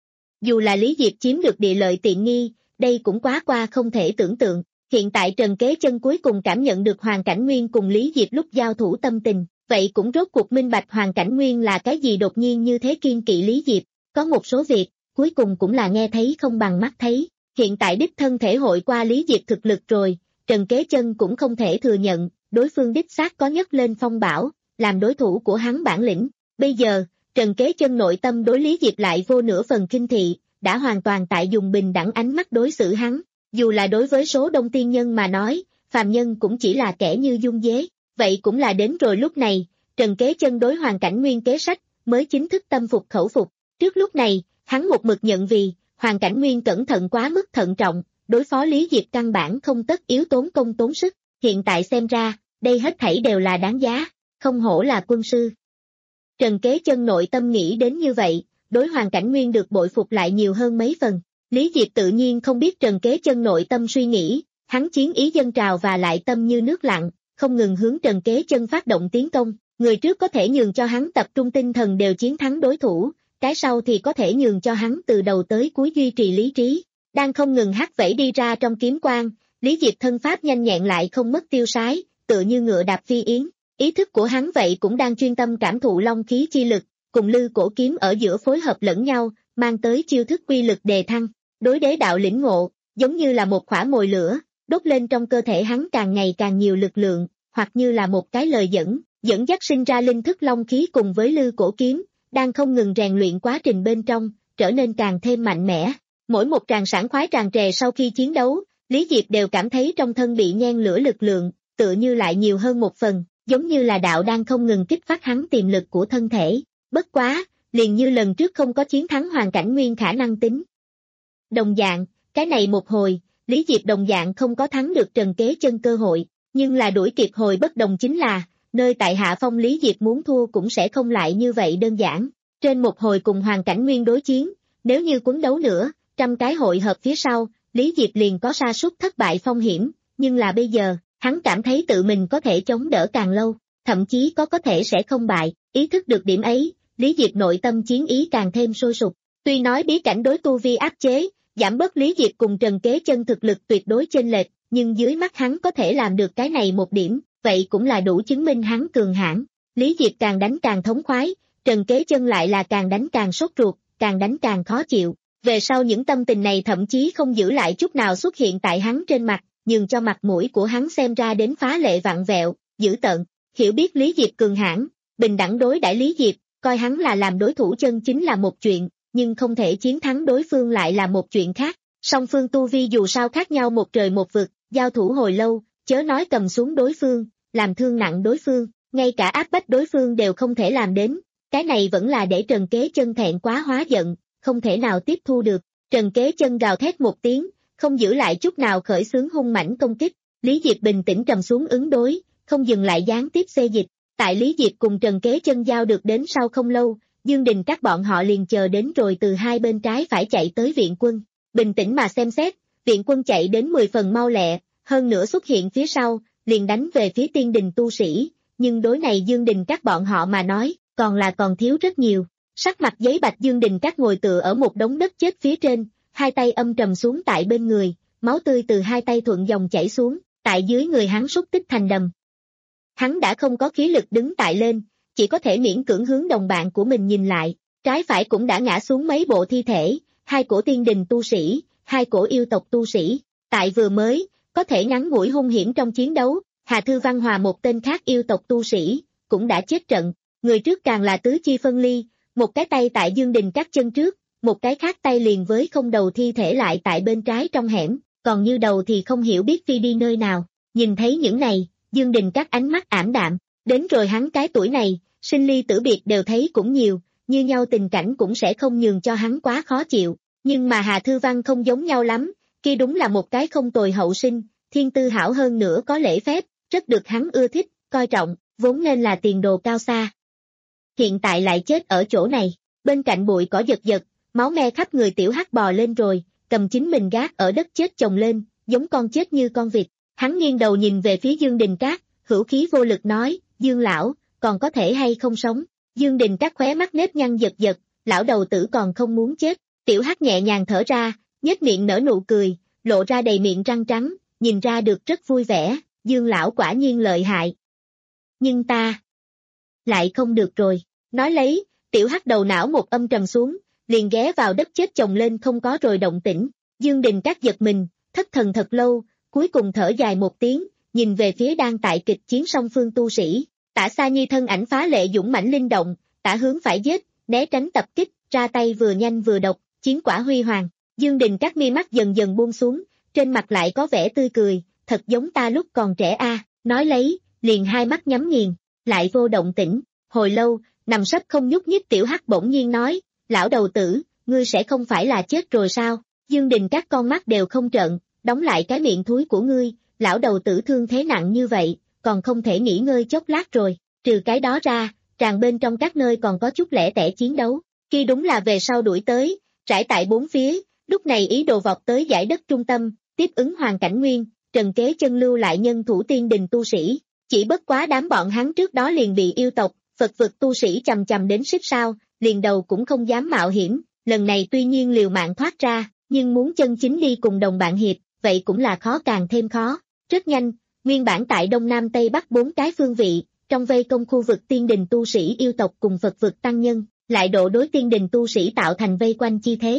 Dù là Lý Diệp chiếm được địa lợi tiện nghi, đây cũng quá qua không thể tưởng tượng, hiện tại Trần Kế Chân cuối cùng cảm nhận được Hoàng Cảnh Nguyên cùng Lý Diệp lúc giao thủ tâm tình, vậy cũng rốt cuộc minh bạch Hoàng Cảnh Nguyên là cái gì đột nhiên như thế kiên kỵ Lý Diệp, có một số việc, cuối cùng cũng là nghe thấy không bằng mắt thấy, hiện tại đích thân thể hội qua Lý Diệp thực lực rồi, Trần Kế Chân cũng không thể thừa nhận, đối phương đích xác có nhấc lên phong bão, làm đối thủ của hắn bản lĩnh, bây giờ, Trần Kế Chân nội tâm đối Lý Diệp lại vô nửa phần kinh thị, đã hoàn toàn tại dùng bình đẳng ánh mắt đối xử hắn, dù là đối với số đông tiên nhân mà nói, phàm nhân cũng chỉ là kẻ như dung dế, vậy cũng là đến rồi lúc này, Trần Kế Chân đối Hoàng Cảnh Nguyên kế sách, mới chính thức tâm phục khẩu phục, trước lúc này, hắn một mực nhận vì, Hoàng Cảnh Nguyên cẩn thận quá mức thận trọng, đối phó Lý Diệp căn bản không tất yếu tốn công tốn sức, hiện tại xem ra, đây hết thảy đều là đáng giá, không hổ là quân sư. Trần Kế Chân nội tâm nghĩ đến như vậy, đối Hoàng Cảnh Nguyên được bội phục lại nhiều hơn mấy phần. Lý Diệp tự nhiên không biết Trần Kế Chân nội tâm suy nghĩ, hắn chiến ý dâng trào và lại tâm như nước lặng, không ngừng hướng Trần Kế Chân phát động tiến công, người trước có thể nhường cho hắn tập trung tinh thần đều chiến thắng đối thủ, cái sau thì có thể nhường cho hắn từ đầu tới cuối duy trì lý trí, đang không ngừng hắt vẫy đi ra trong kiếm quang, Lý Diệp thân pháp nhanh nhẹn lại không mất tiêu sái, tựa như ngựa đạp phi yến, ý thức của hắn vậy cũng đang chuyên tâm cảm thụ long khí chi lực, cùng lư cổ kiếm ở giữa phối hợp lẫn nhau, mang tới chiêu thức quy lực đề thăng, đối đế đạo lĩnh ngộ, giống như là một khỏa mồi lửa, đốt lên trong cơ thể hắn càng ngày càng nhiều lực lượng, hoặc như là một cái lời dẫn, dẫn dắt sinh ra linh thức long khí cùng với lư cổ kiếm, đang không ngừng rèn luyện quá trình bên trong, trở nên càng thêm mạnh mẽ. Mỗi một tràng sảng khoái tràn trề sau khi chiến đấu, Lý Diệp đều cảm thấy trong thân bị nhen lửa lực lượng, tựa như lại nhiều hơn một phần, giống như là đạo đang không ngừng kích phát hắn tiềm lực của thân thể. Bất quá, liền như lần trước không có chiến thắng Hoàng Cảnh Nguyên khả năng tính. Đồng dạng, cái này một hồi, Lý Diệp đồng dạng không có thắng được Trần Kế Chân cơ hội, nhưng là đuổi kịp hồi bất đồng chính là, nơi tại hạ phong Lý Diệp muốn thua cũng sẽ không lại như vậy đơn giản. Trên một hồi cùng Hoàng Cảnh Nguyên đối chiến, nếu như quấn đấu nữa, trăm cái hội hợp phía sau, Lý Diệp liền có sa sút thất bại phong hiểm, nhưng là bây giờ, hắn cảm thấy tự mình có thể chống đỡ càng lâu, thậm chí có có thể sẽ không bại, ý thức được điểm ấy, Lý Diệp nội tâm chiến ý càng thêm sôi sục. Tuy nói bí cảnh đối tu vi áp chế, giảm bớt Lý Diệp cùng Trần Kế Chân thực lực tuyệt đối chênh lệch, nhưng dưới mắt hắn có thể làm được cái này một điểm, vậy cũng là đủ chứng minh hắn cường hãn. Lý Diệp càng đánh càng thống khoái, Trần Kế Chân lại là càng đánh càng sốt ruột, càng đánh càng khó chịu. Về sau những tâm tình này thậm chí không giữ lại chút nào xuất hiện tại hắn trên mặt, nhường cho mặt mũi của hắn xem ra đến phá lệ vặn vẹo, dữ tợn. Hiểu biết Lý Diệp cường hãn, bình đẳng đối đãi Lý Diệp, coi hắn là làm đối thủ chân chính là một chuyện, nhưng không thể chiến thắng đối phương lại là một chuyện khác. Song phương tu vi dù sao khác nhau một trời một vực, giao thủ hồi lâu, chớ nói cầm xuống đối phương, làm thương nặng đối phương, ngay cả áp bách đối phương đều không thể làm đến. Cái này vẫn là để Trần Kế Chân thẹn quá hóa giận, không thể nào tiếp thu được. Trần Kế Chân gào thét một tiếng, không giữ lại chút nào khởi xướng hung mãnh công kích. Lý Diệp bình tĩnh trầm xuống ứng đối, không dừng lại gián tiếp xê dịch. Tại Lý Diệp cùng Trần Kế Chân giao được đến sau không lâu, Dương Đình các bọn họ liền chờ đến rồi từ hai bên trái phải chạy tới viện quân. Bình tĩnh mà xem xét, viện quân chạy đến mười phần mau lẹ, hơn nữa xuất hiện phía sau, liền đánh về phía Tiên Đình tu sĩ, nhưng đối này Dương Đình các bọn họ mà nói, còn là còn thiếu rất nhiều. Sắc mặt giấy bạch Dương Đình các ngồi tựa ở một đống đất chết phía trên, hai tay âm trầm xuống tại bên người, máu tươi từ hai tay thuận dòng chảy xuống, tại dưới người hắn xúc tích thành đầm. Hắn đã không có khí lực đứng tại lên, chỉ có thể miễn cưỡng hướng đồng bạn của mình nhìn lại, trái phải cũng đã ngã xuống mấy bộ thi thể, hai cổ Tiên Đình tu sĩ, hai cổ yêu tộc tu sĩ. Tại vừa mới, có thể ngắn ngủi hung hiểm trong chiến đấu, Hà Thư Văn Hòa một tên khác yêu tộc tu sĩ, cũng đã chết trận, người trước càng là tứ chi phân ly, một cái tay tại Dương Đình các chân trước, một cái khác tay liền với không đầu thi thể lại tại bên trái trong hẻm, còn như đầu thì không hiểu biết phi đi nơi nào. Nhìn thấy những này, Dương Đình Các ánh mắt ảm đạm, đến rồi hắn cái tuổi này, sinh ly tử biệt đều thấy cũng nhiều, như nhau tình cảnh cũng sẽ không nhường cho hắn quá khó chịu, nhưng mà Hà Thư Văn không giống nhau lắm, kia đúng là một cái không tồi hậu sinh, thiên tư hảo hơn nữa có lễ phép, rất được hắn ưa thích, coi trọng, vốn nên là tiền đồ cao xa. Hiện tại lại chết ở chỗ này, bên cạnh bụi cỏ giật giật, máu me khắp người tiểu hắc bò lên rồi, cầm chính mình gác ở đất chết chồng lên, giống con chết như con vịt. Hắn nghiêng đầu nhìn về phía Dương Đình Các, hữu khí vô lực nói, Dương lão, còn có thể hay không sống? Dương Đình Các khóe mắt nếp nhăn giật giật, lão đầu tử còn không muốn chết. Tiểu hắc nhẹ nhàng thở ra, nhếch miệng nở nụ cười, lộ ra đầy miệng răng trắng, nhìn ra được rất vui vẻ, Dương lão quả nhiên lợi hại. Nhưng ta lại không được rồi. Nói lấy, tiểu hắc đầu não một âm trầm xuống, liền ghé vào đất chết chồng lên không có rồi động tĩnh. Dương Đình Các giật mình, thất thần thật lâu, cuối cùng thở dài một tiếng, nhìn về phía đang tại kịch chiến song phương tu sĩ. Tả Sa Nhi thân ảnh phá lệ dũng mãnh linh động, tả hướng phải giết, né tránh tập kích, ra tay vừa nhanh vừa độc, chiến quả huy hoàng. Dương Đình Các mi mắt dần dần buông xuống, trên mặt lại có vẻ tươi cười, thật giống ta lúc còn trẻ a. Nói lấy, liền hai mắt nhắm nghiền, lại vô động tĩnh. Hồi lâu, nằm sấp không nhúc nhích tiểu hắc bỗng nhiên nói, lão đầu tử, ngươi sẽ không phải là chết rồi sao? Dương Đình Các con mắt đều không trợn, đóng lại cái miệng thúi của ngươi, lão đầu tử thương thế nặng như vậy, còn không thể nghỉ ngơi chốc lát rồi, trừ cái đó ra, tràn bên trong các nơi còn có chút lẻ tẻ chiến đấu, kia đúng là về sau đuổi tới, trải tại bốn phía, lúc này ý đồ vọt tới giải đất trung tâm, tiếp ứng Hoàng Cảnh Nguyên, Trần Kế Chân lưu lại nhân thủ tiên đình tu sĩ, chỉ bất quá đám bọn hắn trước đó liền bị yêu tộc, Phật vực tu sĩ chầm chầm đến xích sao, liền đầu cũng không dám mạo hiểm, lần này tuy nhiên liều mạng thoát ra, nhưng muốn chân chính đi cùng đồng bạn hiệp, vậy cũng là khó càng thêm khó. Rất nhanh, nguyên bản tại Đông Nam Tây Bắc bốn cái phương vị, trong vây công khu vực tiên đình tu sĩ yêu tộc cùng Phật vực tăng nhân, lại độ đối tiên đình tu sĩ tạo thành vây quanh chi thế.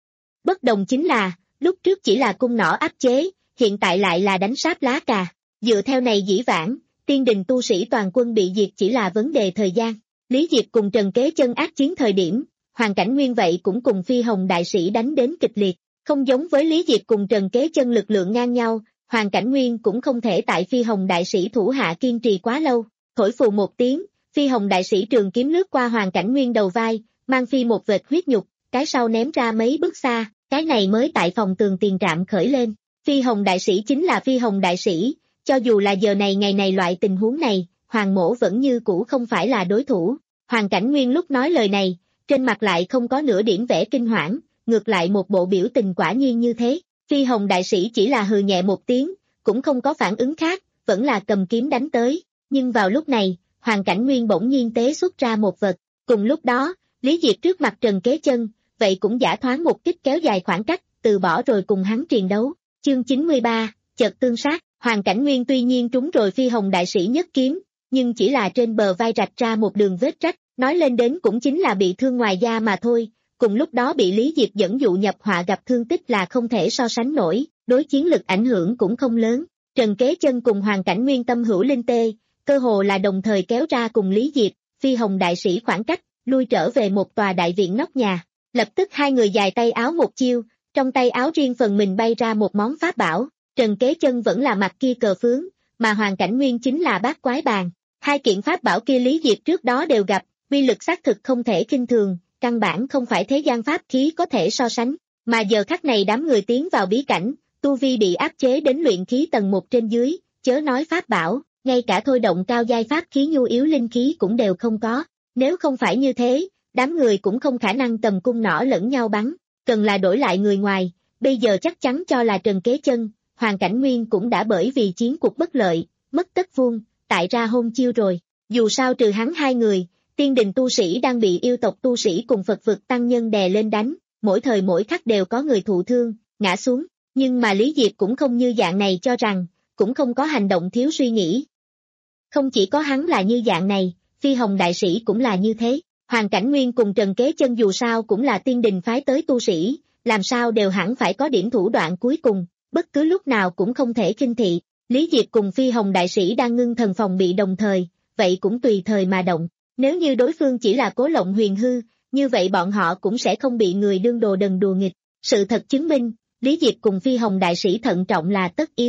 Bất đồng chính là, lúc trước chỉ là cung nỏ áp chế, hiện tại lại là đánh sáp lá cà. Dựa theo này dĩ vãng, tiên đình tu sĩ toàn quân bị diệt chỉ là vấn đề thời gian. Lý Diệp cùng Trần Kế Chân ác chiến thời điểm, Hoàng Cảnh Nguyên vậy cũng cùng Phi Hồng đại sĩ đánh đến kịch liệt. Không giống với Lý Diệp cùng Trần Kế Chân lực lượng ngang nhau, Hoàng Cảnh Nguyên cũng không thể tại Phi Hồng đại sĩ thủ hạ kiên trì quá lâu. Thổi phù một tiếng, Phi Hồng đại sĩ trường kiếm lướt qua Hoàng Cảnh Nguyên đầu vai, mang phi một vệt huyết nhục, cái sau ném ra mấy bước xa, cái này mới tại phòng tường tiền trạm khởi lên. Phi Hồng đại sĩ chính là Phi Hồng đại sĩ, cho dù là giờ này ngày này loại tình huống này, Hoàng mỗ vẫn như cũ không phải là đối thủ. Hoàng Cảnh Nguyên lúc nói lời này, trên mặt lại không có nửa điểm vẻ kinh hoảng, ngược lại một bộ biểu tình quả nhiên như thế. Phi Hồng đại sĩ chỉ là hừ nhẹ một tiếng, cũng không có phản ứng khác, vẫn là cầm kiếm đánh tới. Nhưng vào lúc này, Hoàng Cảnh Nguyên bỗng nhiên tế xuất ra một vật. Cùng lúc đó, Lý Diệp trước mặt Trần Kế Chân, vậy cũng giả thoáng một kích kéo dài khoảng cách, từ bỏ rồi cùng hắn triền đấu. Chương chín mươi ba, chợt tương sát. Hoàng Cảnh Nguyên tuy nhiên trúng rồi Phi Hồng đại sĩ nhất kiếm, nhưng chỉ là trên bờ vai rạch ra một đường vết rách, nói lên đến cũng chính là bị thương ngoài da mà thôi. Cùng lúc đó bị Lý Diệp dẫn dụ nhập họa gặp thương tích là không thể so sánh nổi, đối chiến lực ảnh hưởng cũng không lớn. Trần Kế Chân cùng Hoàng Cảnh Nguyên tâm hữu linh tê, cơ hồ là đồng thời kéo ra cùng Lý Diệp, Phi Hồng đại sĩ khoảng cách, lui trở về một tòa đại viện nóc nhà. Lập tức hai người dài tay áo một chiêu, trong tay áo riêng phần mình bay ra một món pháp bảo. Trần Kế Chân vẫn là mặt kia cờ phướng, mà Hoàng Cảnh Nguyên chính là bát quái bàn. Hai kiện pháp bảo kia Lý Diệp trước đó đều gặp, uy lực xác thực không thể khinh thường, căn bản không phải thế gian pháp khí có thể so sánh. Mà giờ khắc này đám người tiến vào bí cảnh, tu vi bị áp chế đến luyện khí tầng một trên dưới, chớ nói pháp bảo, ngay cả thôi động cao giai pháp khí nhu yếu linh khí cũng đều không có. Nếu không phải như thế, đám người cũng không khả năng tầm cung nỏ lẫn nhau bắn, cần là đổi lại người ngoài, bây giờ chắc chắn cho là Trần Kế Chân. Hoàng Cảnh Nguyên cũng đã bởi vì chiến cuộc bất lợi, mất tất vuông, tại ra hôn chiêu rồi. Dù sao trừ hắn hai người, tiên đình tu sĩ đang bị yêu tộc tu sĩ cùng Phật vực tăng nhân đè lên đánh, mỗi thời mỗi khắc đều có người thụ thương, ngã xuống. Nhưng mà Lý Diệp cũng không như dạng này cho rằng, cũng không có hành động thiếu suy nghĩ. Không chỉ có hắn là như dạng này, Phi Hồng đại sĩ cũng là như thế. Hoàng Cảnh Nguyên cùng Trần Kế Chân dù sao cũng là tiên đình phái tới tu sĩ, làm sao đều hẳn phải có điểm thủ đoạn cuối cùng. Bất cứ lúc nào cũng không thể khinh thị. Lý Diệp cùng Phi Hồng đại sĩ đang ngưng thần phòng bị đồng thời, vậy cũng tùy thời mà động. Nếu như đối phương chỉ là cố lộng huyền hư, như vậy bọn họ cũng sẽ không bị người đương đồ đần đùa nghịch. Sự thật chứng minh, Lý Diệp cùng Phi Hồng đại sĩ thận trọng là tất yếu.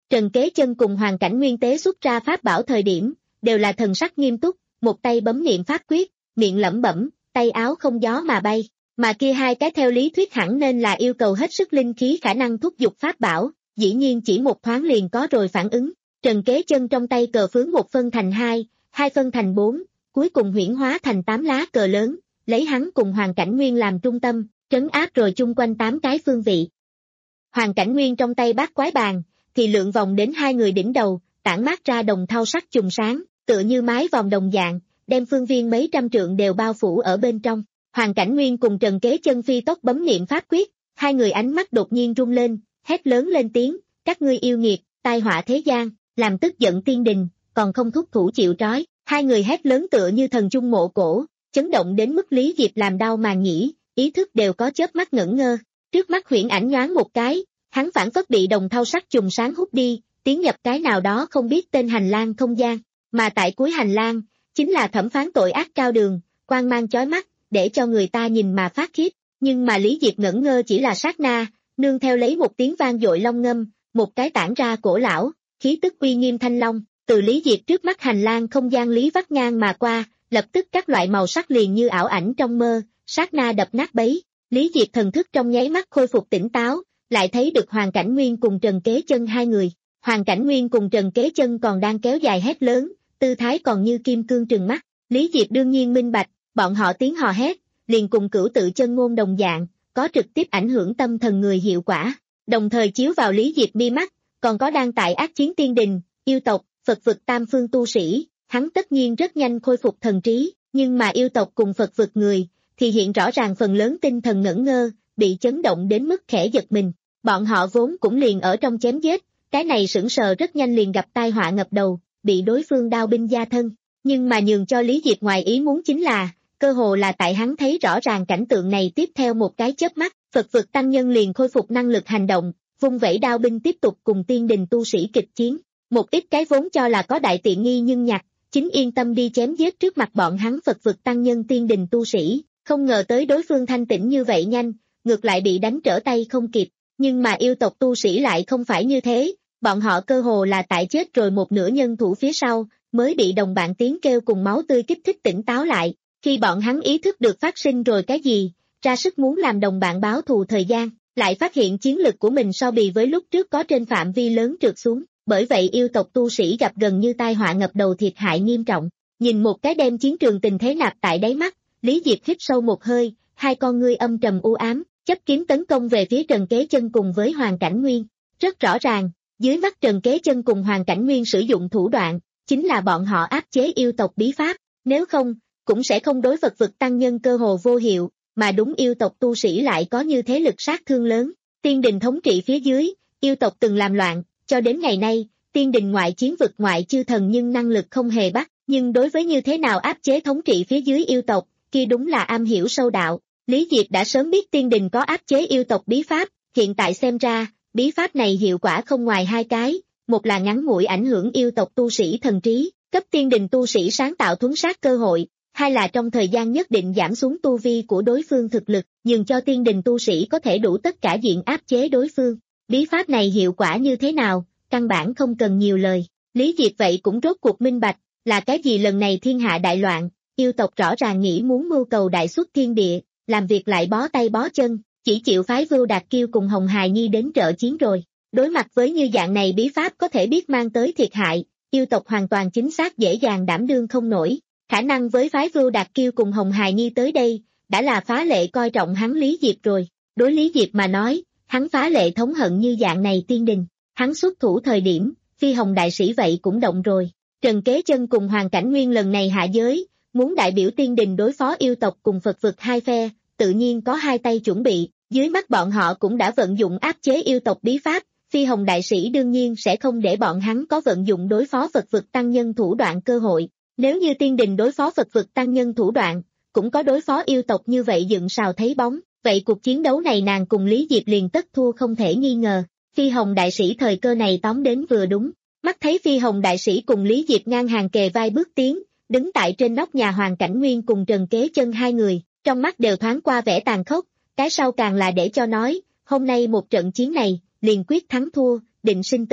Trần Kế Chân cùng Hoàng Cảnh Nguyên tế xuất ra pháp bảo thời điểm, đều là thần sắc nghiêm túc, một tay bấm niệm pháp quyết, miệng lẩm bẩm, tay áo không gió mà bay, mà kia hai cái theo lý thuyết hẳn nên là yêu cầu hết sức linh khí khả năng thúc giục pháp bảo, dĩ nhiên chỉ một thoáng liền có rồi phản ứng. Trần Kế Chân trong tay cờ phướng một phân thành hai, hai phân thành bốn, cuối cùng huyễn hóa thành tám lá cờ lớn, lấy hắn cùng Hoàng Cảnh Nguyên làm trung tâm, trấn áp rồi chung quanh tám cái phương vị. Hoàng Cảnh Nguyên trong tay bát quái bàn, thì lượng vòng đến hai người đỉnh đầu, tản mát ra đồng thau sắc chùm sáng, tựa như mái vòng đồng dạng, đem phương viên mấy trăm trượng đều bao phủ ở bên trong. Hoàng Cảnh Nguyên cùng Trần Kế Chân phi tốc bấm niệm pháp quyết, hai người ánh mắt đột nhiên rung lên, hét lớn lên tiếng, các ngươi yêu nghiệt, tai họa thế gian, làm tức giận tiên đình, còn không thúc thủ chịu trói. Hai người hét lớn tựa như thần trung mộ cổ, chấn động đến mức Lý Diệp làm đau màng nhĩ, ý thức đều có chớp mắt ngẩn ngơ. Trước mắt huyễn ảnh nhoáng một cái, hắn phản phất bị đồng thau sắc chùm sáng hút đi, tiến nhập cái nào đó không biết tên hành lang không gian, mà tại cuối hành lang, chính là thẩm phán tội ác cao đường, quang mang chói mắt, để cho người ta nhìn mà phát khiếp, nhưng mà Lý Diệp ngẩn ngơ chỉ là sát na, nương theo lấy một tiếng vang dội long ngâm, một cái tản ra cổ lão, khí tức uy nghiêm thanh long, từ Lý Diệp trước mắt hành lang không gian lý vắt ngang mà qua, lập tức các loại màu sắc liền như ảo ảnh trong mơ, sát na đập nát bấy. Lý Diệp thần thức trong nháy mắt khôi phục tỉnh táo, lại thấy được Hoàng Cảnh Nguyên cùng Trần Kế Chân hai người. Hoàng Cảnh Nguyên cùng Trần Kế Chân còn đang kéo dài hét lớn, tư thái còn như kim cương trừng mắt. Lý Diệp đương nhiên minh bạch, bọn họ tiếng hò hét, liền cùng cửu tự chân ngôn đồng dạng, có trực tiếp ảnh hưởng tâm thần người hiệu quả. Đồng thời chiếu vào Lý Diệp mi mắt, còn có đang tại ác chiến tiên đình, yêu tộc, Phật vực tam phương tu sĩ, hắn tất nhiên rất nhanh khôi phục thần trí, nhưng mà yêu tộc cùng Phật vực người, thì hiện rõ ràng phần lớn tinh thần ngẩn ngơ, bị chấn động đến mức khẽ giật mình. Bọn họ vốn cũng liền ở trong chém giết, cái này sững sờ rất nhanh liền gặp tai họa ngập đầu, bị đối phương đao binh gia thân. Nhưng mà nhường cho Lý Diệp ngoài ý muốn chính là, cơ hồ là tại hắn thấy rõ ràng cảnh tượng này tiếp theo một cái chớp mắt, Phật vực tăng nhân liền khôi phục năng lực hành động, vung vẩy đao binh tiếp tục cùng tiên đình tu sĩ kịch chiến. Một ít cái vốn cho là có đại tiện nghi nhưng nhặt, chính yên tâm đi chém giết trước mặt bọn hắn Phật vực tăng nhân tiên đình tu sĩ, không ngờ tới đối phương thanh tĩnh như vậy nhanh, ngược lại bị đánh trở tay không kịp. Nhưng mà yêu tộc tu sĩ lại không phải như thế, bọn họ cơ hồ là tại chết rồi một nửa nhân thủ phía sau, mới bị đồng bạn tiếng kêu cùng máu tươi kích thích tỉnh táo lại. Khi bọn hắn ý thức được phát sinh rồi cái gì, ra sức muốn làm đồng bạn báo thù thời gian, lại phát hiện chiến lực của mình so bì với lúc trước có trên phạm vi lớn trượt xuống. Bởi vậy yêu tộc tu sĩ gặp gần như tai họa ngập đầu, thiệt hại nghiêm trọng. Nhìn một cái đem chiến trường tình thế nạp tại đáy mắt, Lý Diệp hít sâu một hơi, hai con ngươi âm trầm u ám, chấp kiếm tấn công về phía Trần Kế Chân cùng với Hoàng Cảnh Nguyên. Rất rõ ràng, dưới mắt Trần Kế Chân cùng Hoàng Cảnh Nguyên sử dụng thủ đoạn, chính là bọn họ áp chế yêu tộc bí pháp, nếu không, cũng sẽ không đối Phật vực tăng nhân cơ hồ vô hiệu, mà đúng yêu tộc tu sĩ lại có như thế lực sát thương lớn. Tiên đình thống trị phía dưới, yêu tộc từng làm loạn, cho đến ngày nay, tiên đình ngoại chiến vực ngoại chư thần nhưng năng lực không hề bắt, nhưng đối với như thế nào áp chế thống trị phía dưới yêu tộc, kia đúng là am hiểu sâu đạo. Lý Diệp đã sớm biết tiên đình có áp chế yêu tộc bí pháp, hiện tại xem ra, bí pháp này hiệu quả không ngoài hai cái, một là ngắn ngủi ảnh hưởng yêu tộc tu sĩ thần trí, cấp tiên đình tu sĩ sáng tạo thuấn sát cơ hội, hai là trong thời gian nhất định giảm xuống tu vi của đối phương thực lực, nhường cho tiên đình tu sĩ có thể đủ tất cả diện áp chế đối phương. Bí pháp này hiệu quả như thế nào, căn bản không cần nhiều lời. Lý Diệp vậy cũng rốt cuộc minh bạch, là cái gì lần này thiên hạ đại loạn, yêu tộc rõ ràng nghĩ muốn mưu cầu đại xuất thiên địa, làm việc lại bó tay bó chân, chỉ chịu phái Vưu Đạt Kiêu cùng Hồng Hài Nhi đến trợ chiến rồi. Đối mặt với như dạng này bí pháp có thể biết mang tới thiệt hại, yêu tộc hoàn toàn chính xác dễ dàng đảm đương không nổi. Khả năng với phái Vưu Đạt Kiêu cùng Hồng Hài Nhi tới đây, đã là phá lệ coi trọng hắn Lý Diệp rồi. Đối Lý Diệp mà nói, hắn phá lệ thống hận như dạng này tiên đình. Hắn xuất thủ thời điểm, Phi Hồng đại sĩ vậy cũng động rồi. Trần Kế Chân cùng Hoàng Cảnh Nguyên lần này hạ giới, muốn đại biểu tiên đình đối phó yêu tộc cùng Phật vực hai phe, tự nhiên có hai tay chuẩn bị, dưới mắt bọn họ cũng đã vận dụng áp chế yêu tộc bí pháp, Phi Hồng đại sĩ đương nhiên sẽ không để bọn hắn có vận dụng đối phó Phật vực tăng nhân thủ đoạn cơ hội. Nếu như tiên đình đối phó Phật vực tăng nhân thủ đoạn, cũng có đối phó yêu tộc như vậy dựng sào thấy bóng, vậy cuộc chiến đấu này nàng cùng Lý Diệp liền tất thua không thể nghi ngờ. Phi Hồng đại sĩ thời cơ này tóm đến vừa đúng, mắt thấy Phi Hồng đại sĩ cùng Lý Diệp ngang hàng kề vai bước tiến, đứng tại trên nóc nhà Hoàng Cảnh Nguyên cùng Trần Kế Chân hai người, trong mắt đều thoáng qua vẻ tàn khốc, cái sau càng là để cho nói, hôm nay một trận chiến này, liền quyết thắng thua, định sinh tử,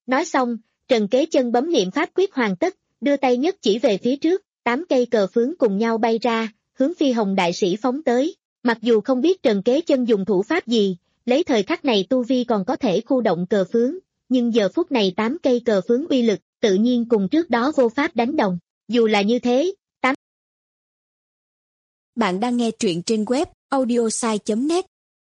Nói xong, Trần Kế Chân bấm niệm pháp quyết hoàn tất, đưa tay nhất chỉ về phía trước, tám cây cờ phướng cùng nhau bay ra, hướng Phi Hồng đại sĩ phóng tới. Mặc dù không biết Trần Kế Chân dùng thủ pháp gì, lấy thời khắc này tu vi còn có thể khu động cờ phướng, nhưng giờ phút này tám cây cờ phướng uy lực, tự nhiên cùng trước đó vô pháp đánh đồng. Dù là như thế, tám Bạn đang nghe truyện trên web audiosai chấm net.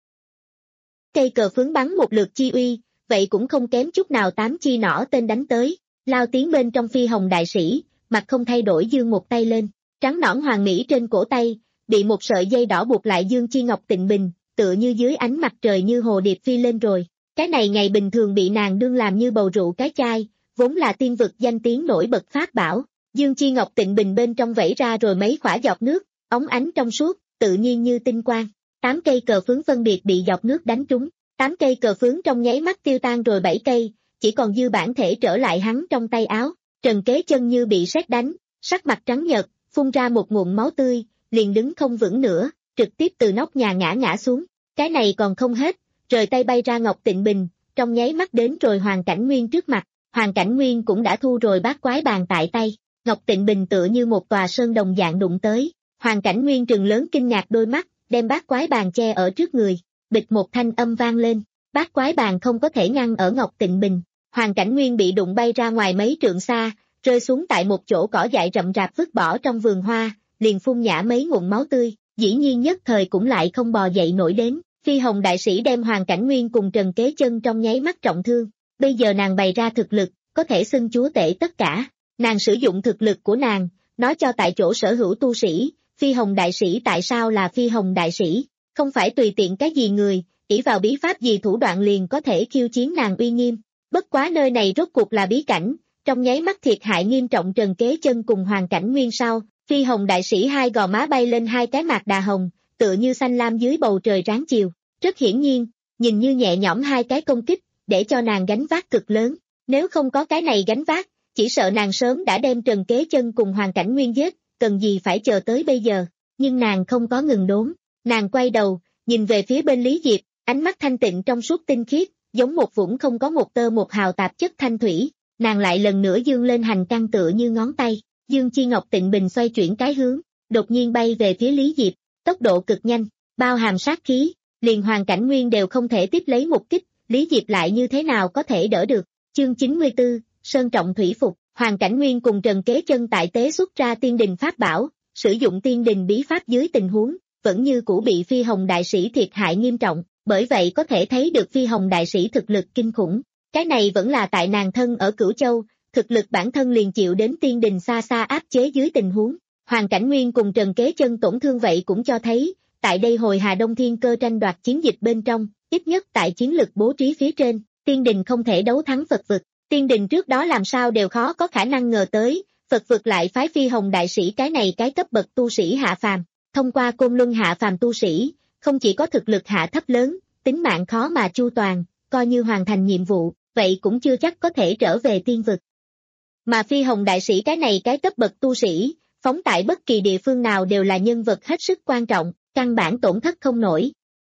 cây cờ phướng bắn một lượt chi uy, vậy cũng không kém chút nào tám chi nỏ tên đánh tới, lao tiến bên trong Phi Hồng đại sĩ, mặt không thay đổi giương một tay lên, trắng nõn hoàng mỹ trên cổ tay, bị một sợi dây đỏ buộc lại dương chi ngọc tịnh bình, tựa như dưới ánh mặt trời như hồ điệp phi lên rồi. Cái này ngày bình thường bị nàng đương làm như bầu rượu cái chai, vốn là tiên vực danh tiếng nổi bật pháp bảo, dương chi ngọc tịnh bình bên trong vẩy ra rồi mấy khỏa giọt nước, óng ánh trong suốt, tự nhiên như tinh quang. Tám cây cờ phướng phân biệt bị giọt nước đánh trúng, tám cây cờ phướng trong nháy mắt tiêu tan rồi bảy cây, chỉ còn dư bản thể trở lại hắn trong tay áo. Trần Kế Chân như bị sét đánh, sắc mặt trắng nhợt, phun ra một ngụm máu tươi, liền đứng không vững nữa, trực tiếp từ nóc nhà ngã ngã xuống. Cái này còn không hết, rời tay bay ra Ngọc Tịnh Bình, trong nháy mắt đến rồi Hoàng Cảnh Nguyên trước mặt. Hoàng Cảnh Nguyên cũng đã thu rồi bát quái bàn tại tay, Ngọc Tịnh Bình tựa như một tòa sơn đồng dạng đụng tới. Hoàng Cảnh Nguyên trừng lớn kinh ngạc đôi mắt, đem bát quái bàn che ở trước người, bịch một thanh âm vang lên, bát quái bàn không có thể ngăn ở Ngọc Tịnh Bình. Hoàng Cảnh Nguyên bị đụng bay ra ngoài mấy trượng xa, rơi xuống tại một chỗ cỏ dại rậm rạp vứt bỏ trong vườn hoa, liền phun nhả mấy ngụm máu tươi, dĩ nhiên nhất thời cũng lại không bò dậy nổi đến. Phi Hồng đại sĩ đem Hoàng Cảnh Nguyên cùng Trần Kế Chân trong nháy mắt trọng thương, bây giờ nàng bày ra thực lực, có thể xưng chúa tể tất cả. Nàng sử dụng thực lực của nàng, nói cho tại chỗ sở hữu tu sĩ, Phi Hồng đại sĩ tại sao là Phi Hồng đại sĩ, không phải tùy tiện cái gì người, ỷ vào bí pháp gì thủ đoạn liền có thể khiêu chiến nàng uy nghiêm. Bất quá nơi này rốt cuộc là bí cảnh, trong nháy mắt thiệt hại nghiêm trọng Trần Kế Chân cùng Hoàng Cảnh Nguyên sau, Phi Hồng đại sĩ hai gò má bay lên hai cái mạc đà hồng, tựa như xanh lam dưới bầu trời ráng chiều. Rất hiển nhiên, nhìn như nhẹ nhõm hai cái công kích, để cho nàng gánh vác cực lớn. Nếu không có cái này gánh vác, chỉ sợ nàng sớm đã đem Trần Kế Chân cùng Hoàng Cảnh Nguyên giết, cần gì phải chờ tới bây giờ. Nhưng nàng không có ngừng đốn, nàng quay đầu, nhìn về phía bên Lý Diệp, ánh mắt thanh tịnh trong suốt tinh khiết, giống một vũng không có một tơ một hào tạp chất thanh thủy. Nàng lại lần nữa dương lên hành căn tựa như ngón tay, dương chi ngọc tịnh bình xoay chuyển cái hướng, đột nhiên bay về phía Lý Diệp, tốc độ cực nhanh, bao hàm sát khí, liền Hoàng Cảnh Nguyên đều không thể tiếp lấy một kích, Lý Diệp lại như thế nào có thể đỡ được. Chương chín mươi tư, Sơn Trọng Thủy Phục. Hoàng Cảnh Nguyên cùng Trần Kế Chân tại tế xuất ra tiên đình pháp bảo, sử dụng tiên đình bí pháp dưới tình huống, vẫn như cũ bị Phi Hồng đại sĩ thiệt hại nghiêm trọng, bởi vậy có thể thấy được Phi Hồng đại sĩ thực lực kinh khủng. Cái này vẫn là tại nàng thân ở Cửu Châu, thực lực bản thân liền chịu đến tiên đình xa xa áp chế dưới tình huống. Hoàng Cảnh Nguyên cùng Trần Kế Chân tổn thương vậy cũng cho thấy, tại đây hồi Hà Đông Thiên Cơ tranh đoạt chiến dịch bên trong, ít nhất tại chiến lực bố trí phía trên, tiên đình không thể đấu thắng Phật vực. Tiên đình trước đó làm sao đều khó có khả năng ngờ tới, Phật vực lại phái Phi Hồng đại sĩ cái này cái cấp bậc tu sĩ hạ phàm, thông qua côn luân hạ phàm tu sĩ, không chỉ có thực lực hạ thấp lớn, tính mạng khó mà chu toàn, coi như hoàn thành nhiệm vụ, vậy cũng chưa chắc có thể trở về tiên vực. Mà Phi Hồng đại sĩ cái này cái cấp bậc tu sĩ, phóng tại bất kỳ địa phương nào đều là nhân vật hết sức quan trọng, căn bản tổn thất không nổi.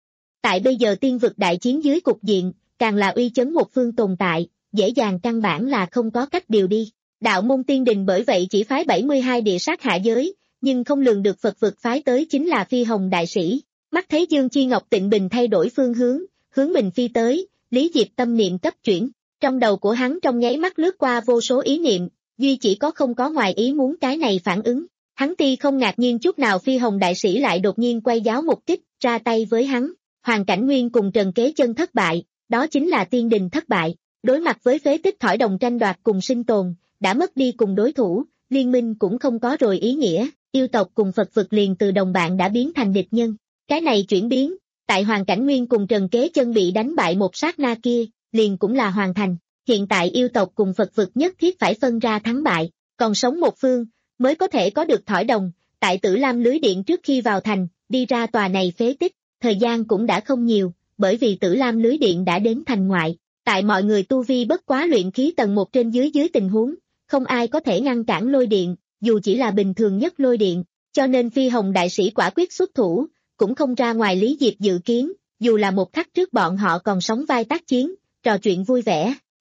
Tại bây giờ tiên vực đại chiến dưới cục diện, càng là uy chấn một phương tồn tại, dễ dàng căn bản là không có cách điều đi. Đạo môn tiên đình bởi vậy chỉ phái bảy mươi hai địa sát hạ giới, nhưng không lường được Phật vực phái tới chính là Phi Hồng đại sĩ. Mắt thấy Dương Chi Ngọc Tịnh Bình thay đổi phương hướng, hướng mình phi tới, Lý Diệp tâm niệm cấp chuyển, trong đầu của hắn trong nháy mắt lướt qua vô số ý niệm, duy chỉ có không có ngoài ý muốn cái này phản ứng. Hắn ti không ngạc nhiên chút nào Phi Hồng đại sĩ lại đột nhiên quay giáo một kích, ra tay với hắn. Hoàng Cảnh Nguyên cùng Trần Kế Chân thất bại, đó chính là tiên đình thất bại. Đối mặt với phế tích thỏi đồng tranh đoạt cùng sinh tồn, đã mất đi cùng đối thủ, liên minh cũng không có rồi ý nghĩa, yêu tộc cùng Phật vực liền từ đồng bạn đã biến thành địch nhân. Cái này chuyển biến, tại Hoàng Cảnh Nguyên cùng Trần Kế Chân bị đánh bại một sát na kia, liền cũng là hoàn thành. Hiện tại yêu tộc cùng Phật vực nhất thiết phải phân ra thắng bại, còn sống một phương, mới có thể có được thỏi đồng. Tại Tử Lam lưới điện trước khi vào thành, đi ra tòa này phế tích, thời gian cũng đã không nhiều, bởi vì Tử Lam lưới điện đã đến thành ngoại. Tại mọi người tu vi bất quá luyện khí tầng một trên dưới dưới tình huống, không ai có thể ngăn cản lôi điện, dù chỉ là bình thường nhất lôi điện, cho nên Phi Hồng đại sĩ quả quyết xuất thủ, cũng không ra ngoài Lý Diệp dự kiến, dù là một khắc trước bọn họ còn sóng vai tác chiến, trò chuyện vui vẻ.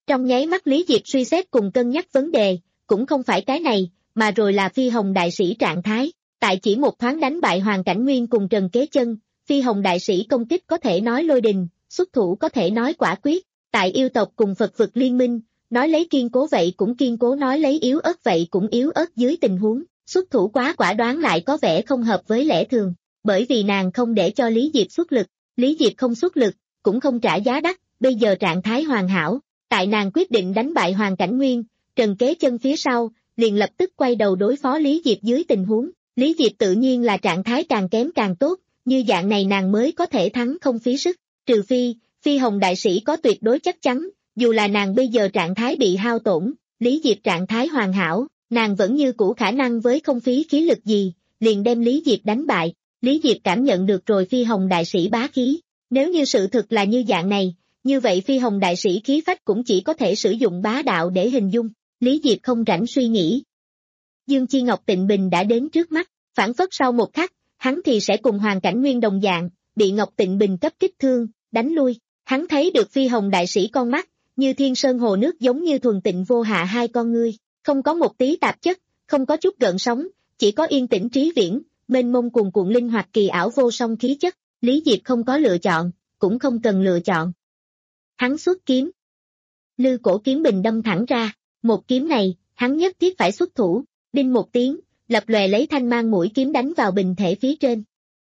Trong nháy mắt Lý Diệp suy xét cùng cân nhắc vấn đề, cũng không phải cái này, mà rồi là Phi Hồng Đại Sĩ trạng thái. Tại chỉ một thoáng đánh bại Hoàng Cảnh Nguyên cùng Trần Kế Chân, Phi Hồng Đại Sĩ công kích có thể nói lôi đình, xuất thủ có thể nói quả quyết. Tại yêu tộc cùng Phật vực liên minh, nói lấy kiên cố vậy cũng kiên cố, nói lấy yếu ớt vậy cũng yếu ớt, dưới tình huống xuất thủ quá quả đoán lại có vẻ không hợp với lẽ thường. Bởi vì nàng không để cho Lý Diệp xuất lực, Lý Diệp không xuất lực, cũng không trả giá đắt, bây giờ trạng thái hoàn hảo. Tại nàng quyết định đánh bại Hoàng Cảnh Nguyên, Trần Kế Chân phía sau, liền lập tức quay đầu đối phó Lý Diệp dưới tình huống. Lý Diệp tự nhiên là trạng thái càng kém càng tốt, như dạng này nàng mới có thể thắng không phí sức, trừ phi, Phi Hồng Đại Sĩ có tuyệt đối chắc chắn, dù là nàng bây giờ trạng thái bị hao tổn, Lý Diệp trạng thái hoàn hảo, nàng vẫn như cũ khả năng với không phí khí lực gì, liền đem Lý Diệp đánh bại. Lý Diệp cảm nhận được rồi Phi Hồng Đại Sĩ bá khí, nếu như sự thực là như dạng này, như vậy Phi Hồng Đại Sĩ khí phách cũng chỉ có thể sử dụng bá đạo để hình dung. Lý Diệp không rảnh suy nghĩ. Dương Chi Ngọc Tịnh Bình đã đến trước mắt, phản phất sau một khắc, hắn thì sẽ cùng Hoàng Cảnh Nguyên đồng dạng, bị Ngọc Tịnh Bình cấp kích thương, đánh lui. Hắn thấy được Phi Hồng Đại Sĩ con mắt, như thiên sơn hồ nước giống như thuần tịnh vô hạ hai con ngươi, không có một tí tạp chất, không có chút gợn sóng, chỉ có yên tĩnh trí viễn, mênh mông cuồn cuộn linh hoạt kỳ ảo vô song khí chất. Lý Diệp không có lựa chọn, cũng không cần lựa chọn. Hắn xuất kiếm. Lư cổ kiếm bình đâm thẳng ra, một kiếm này, hắn nhất thiết phải xuất thủ, đinh một tiếng, lập lòe lấy thanh mang mũi kiếm đánh vào bình thể phía trên.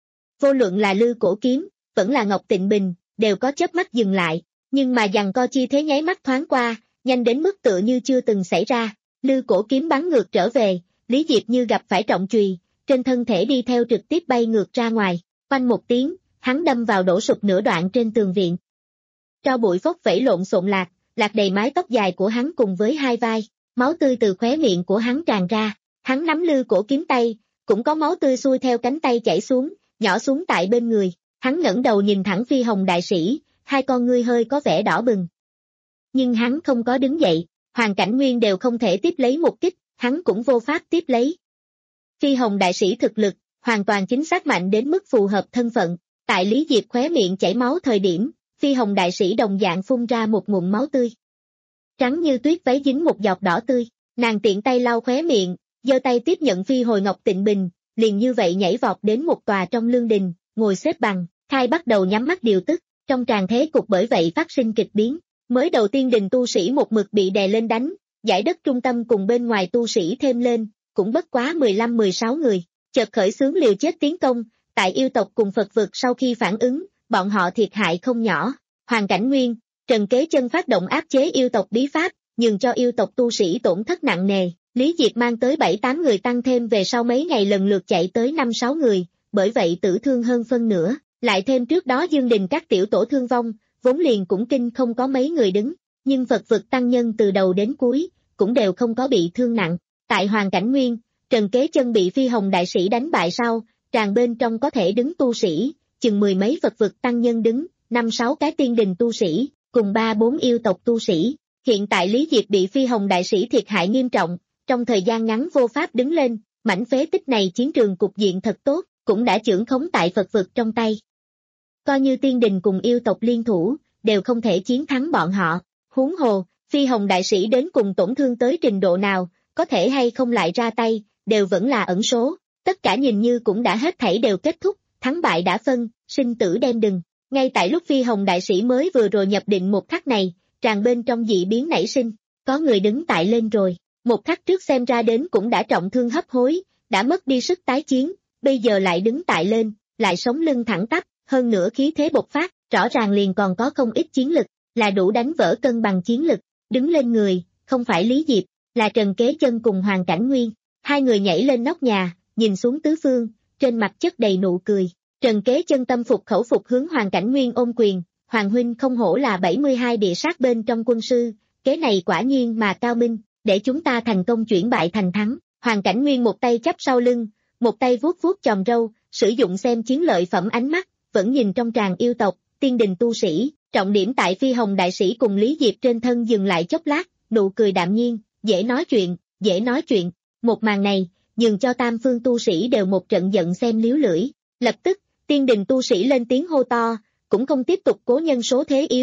Vô luận là lư cổ kiếm, vẫn là Ngọc Tịnh Bình, đều có chớp mắt dừng lại, nhưng mà giằng co chi thế nháy mắt thoáng qua, nhanh đến mức tựa như chưa từng xảy ra. Lư cổ kiếm bắn ngược trở về, Lý Diệp như gặp phải trọng chùy, trên thân thể đi theo trực tiếp bay ngược ra ngoài, quanh một tiếng, hắn đâm vào đổ sụp nửa đoạn trên tường viện. Tro bụi phốc vẩy lộn xộn lạc, lạc đầy mái tóc dài của hắn cùng với hai vai, máu tươi từ khóe miệng của hắn tràn ra, hắn nắm lư cổ kiếm tay, cũng có máu tươi xuôi theo cánh tay chảy xuống, nhỏ xuống tại bên người, hắn ngẩng đầu nhìn thẳng Phi Hồng Đại Sĩ, hai con ngươi hơi có vẻ đỏ bừng. Nhưng hắn không có đứng dậy, Hoàng Cảnh Nguyên đều không thể tiếp lấy một kích, hắn cũng vô pháp tiếp lấy. Phi Hồng Đại Sĩ thực lực, hoàn toàn chính xác mạnh đến mức phù hợp thân phận, tại Lý Diệp khóe miệng chảy máu thời điểm, Phi Hồng Đại Sĩ đồng dạng phun ra một ngụm máu tươi. Trắng như tuyết váy dính một giọt đỏ tươi, nàng tiện tay lau khóe miệng, giơ tay tiếp nhận phi hồi Ngọc Tịnh Bình, liền như vậy nhảy vọt đến một tòa trong lương đình, ngồi xếp bằng, khai bắt đầu nhắm mắt điều tức, trong tràng thế cục bởi vậy phát sinh kịch biến. Mới đầu tiên đình tu sĩ một mực bị đè lên đánh, giải đất trung tâm cùng bên ngoài tu sĩ thêm lên, cũng bất quá mười lăm mười sáu người, chợt khởi xướng liều chết tiến công, tại yêu tộc cùng Phật vực sau khi phản ứng, bọn họ thiệt hại không nhỏ. Hoàng Cảnh Nguyên, Trần Kế Chân phát động áp chế yêu tộc bí pháp, nhường cho yêu tộc tu sĩ tổn thất nặng nề. Lý Diệp mang tới bảy tám người tăng thêm về sau mấy ngày lần lượt chạy tới năm sáu người, bởi vậy tử thương hơn phân nửa, lại thêm trước đó Dương Đình các tiểu tổ thương vong, vốn liền cũng kinh không có mấy người đứng, nhưng Phật vực tăng nhân từ đầu đến cuối, cũng đều không có bị thương nặng. Tại Hoàng Cảnh Nguyên, Trần Kế Chân bị Phi Hồng Đại Sĩ đánh bại sau, tràng bên trong có thể đứng tu sĩ, chừng mười mấy Phật vực tăng nhân đứng, năm sáu cái tiên đình tu sĩ, cùng ba bốn yêu tộc tu sĩ. Hiện tại Lý Diệp bị Phi Hồng Đại Sĩ thiệt hại nghiêm trọng, trong thời gian ngắn vô pháp đứng lên, mảnh phế tích này chiến trường cục diện thật tốt, cũng đã chưởng khống tại Phật vực trong tay. Coi như tiên đình cùng yêu tộc liên thủ, đều không thể chiến thắng bọn họ. Huống hồ, Phi Hồng Đại Sĩ đến cùng tổn thương tới trình độ nào, có thể hay không lại ra tay, đều vẫn là ẩn số. Tất cả nhìn như cũng đã hết thảy đều kết thúc, thắng bại đã phân, sinh tử đem đừng. Ngay tại lúc Phi Hồng Đại Sĩ mới vừa rồi nhập định một khắc này, tràng bên trong dị biến nảy sinh, có người đứng tại lên rồi. Một khắc trước xem ra đến cũng đã trọng thương hấp hối, đã mất đi sức tái chiến, bây giờ lại đứng tại lên, lại sống lưng thẳng tắp, hơn nữa khí thế bộc phát, rõ ràng liền còn có không ít chiến lực, là đủ đánh vỡ cân bằng chiến lực. Đứng lên người, không phải Lý Diệp, là Trần Kế Chân cùng Hoàng Cảnh Nguyên. Hai người nhảy lên nóc nhà, nhìn xuống tứ phương, trên mặt chất đầy nụ cười. Trần Kế Chân tâm phục khẩu phục hướng Hoàng Cảnh Nguyên ôm quyền, Hoàng huynh không hổ là bảy mươi hai địa sát bên trong quân sư, kế này quả nhiên mà cao minh, để chúng ta thành công chuyển bại thành thắng. Hoàng Cảnh Nguyên một tay chắp sau lưng, một tay vuốt vuốt chòm râu, sử dụng xem chiến lợi phẩm ánh mắt, vẫn nhìn trong tràng yêu tộc, tiên đình tu sĩ, trọng điểm tại Phi Hồng Đại Sĩ cùng Lý Diệp trên thân dừng lại chốc lát, nụ cười đạm nhiên, dễ nói chuyện, dễ nói chuyện. Một màn này, nhường cho tam phương tu sĩ đều một trận giận xem liếu lưỡi. Lập tức, tiên đình tu sĩ lên tiếng hô to, cũng không tiếp tục cố nhân số thế yếu,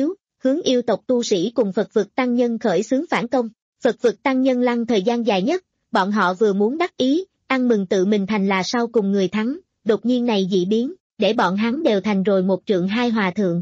hướng yêu tộc tu sĩ cùng Phật vực tăng nhân khởi xướng phản công. Phật vực tăng nhân lăng thời gian dài nhất, bọn họ vừa muốn đắc ý, ăn mừng tự mình thành là sau cùng người thắng, đột nhiên này dị biến, để bọn hắn đều thành rồi một trượng hai hòa thượng.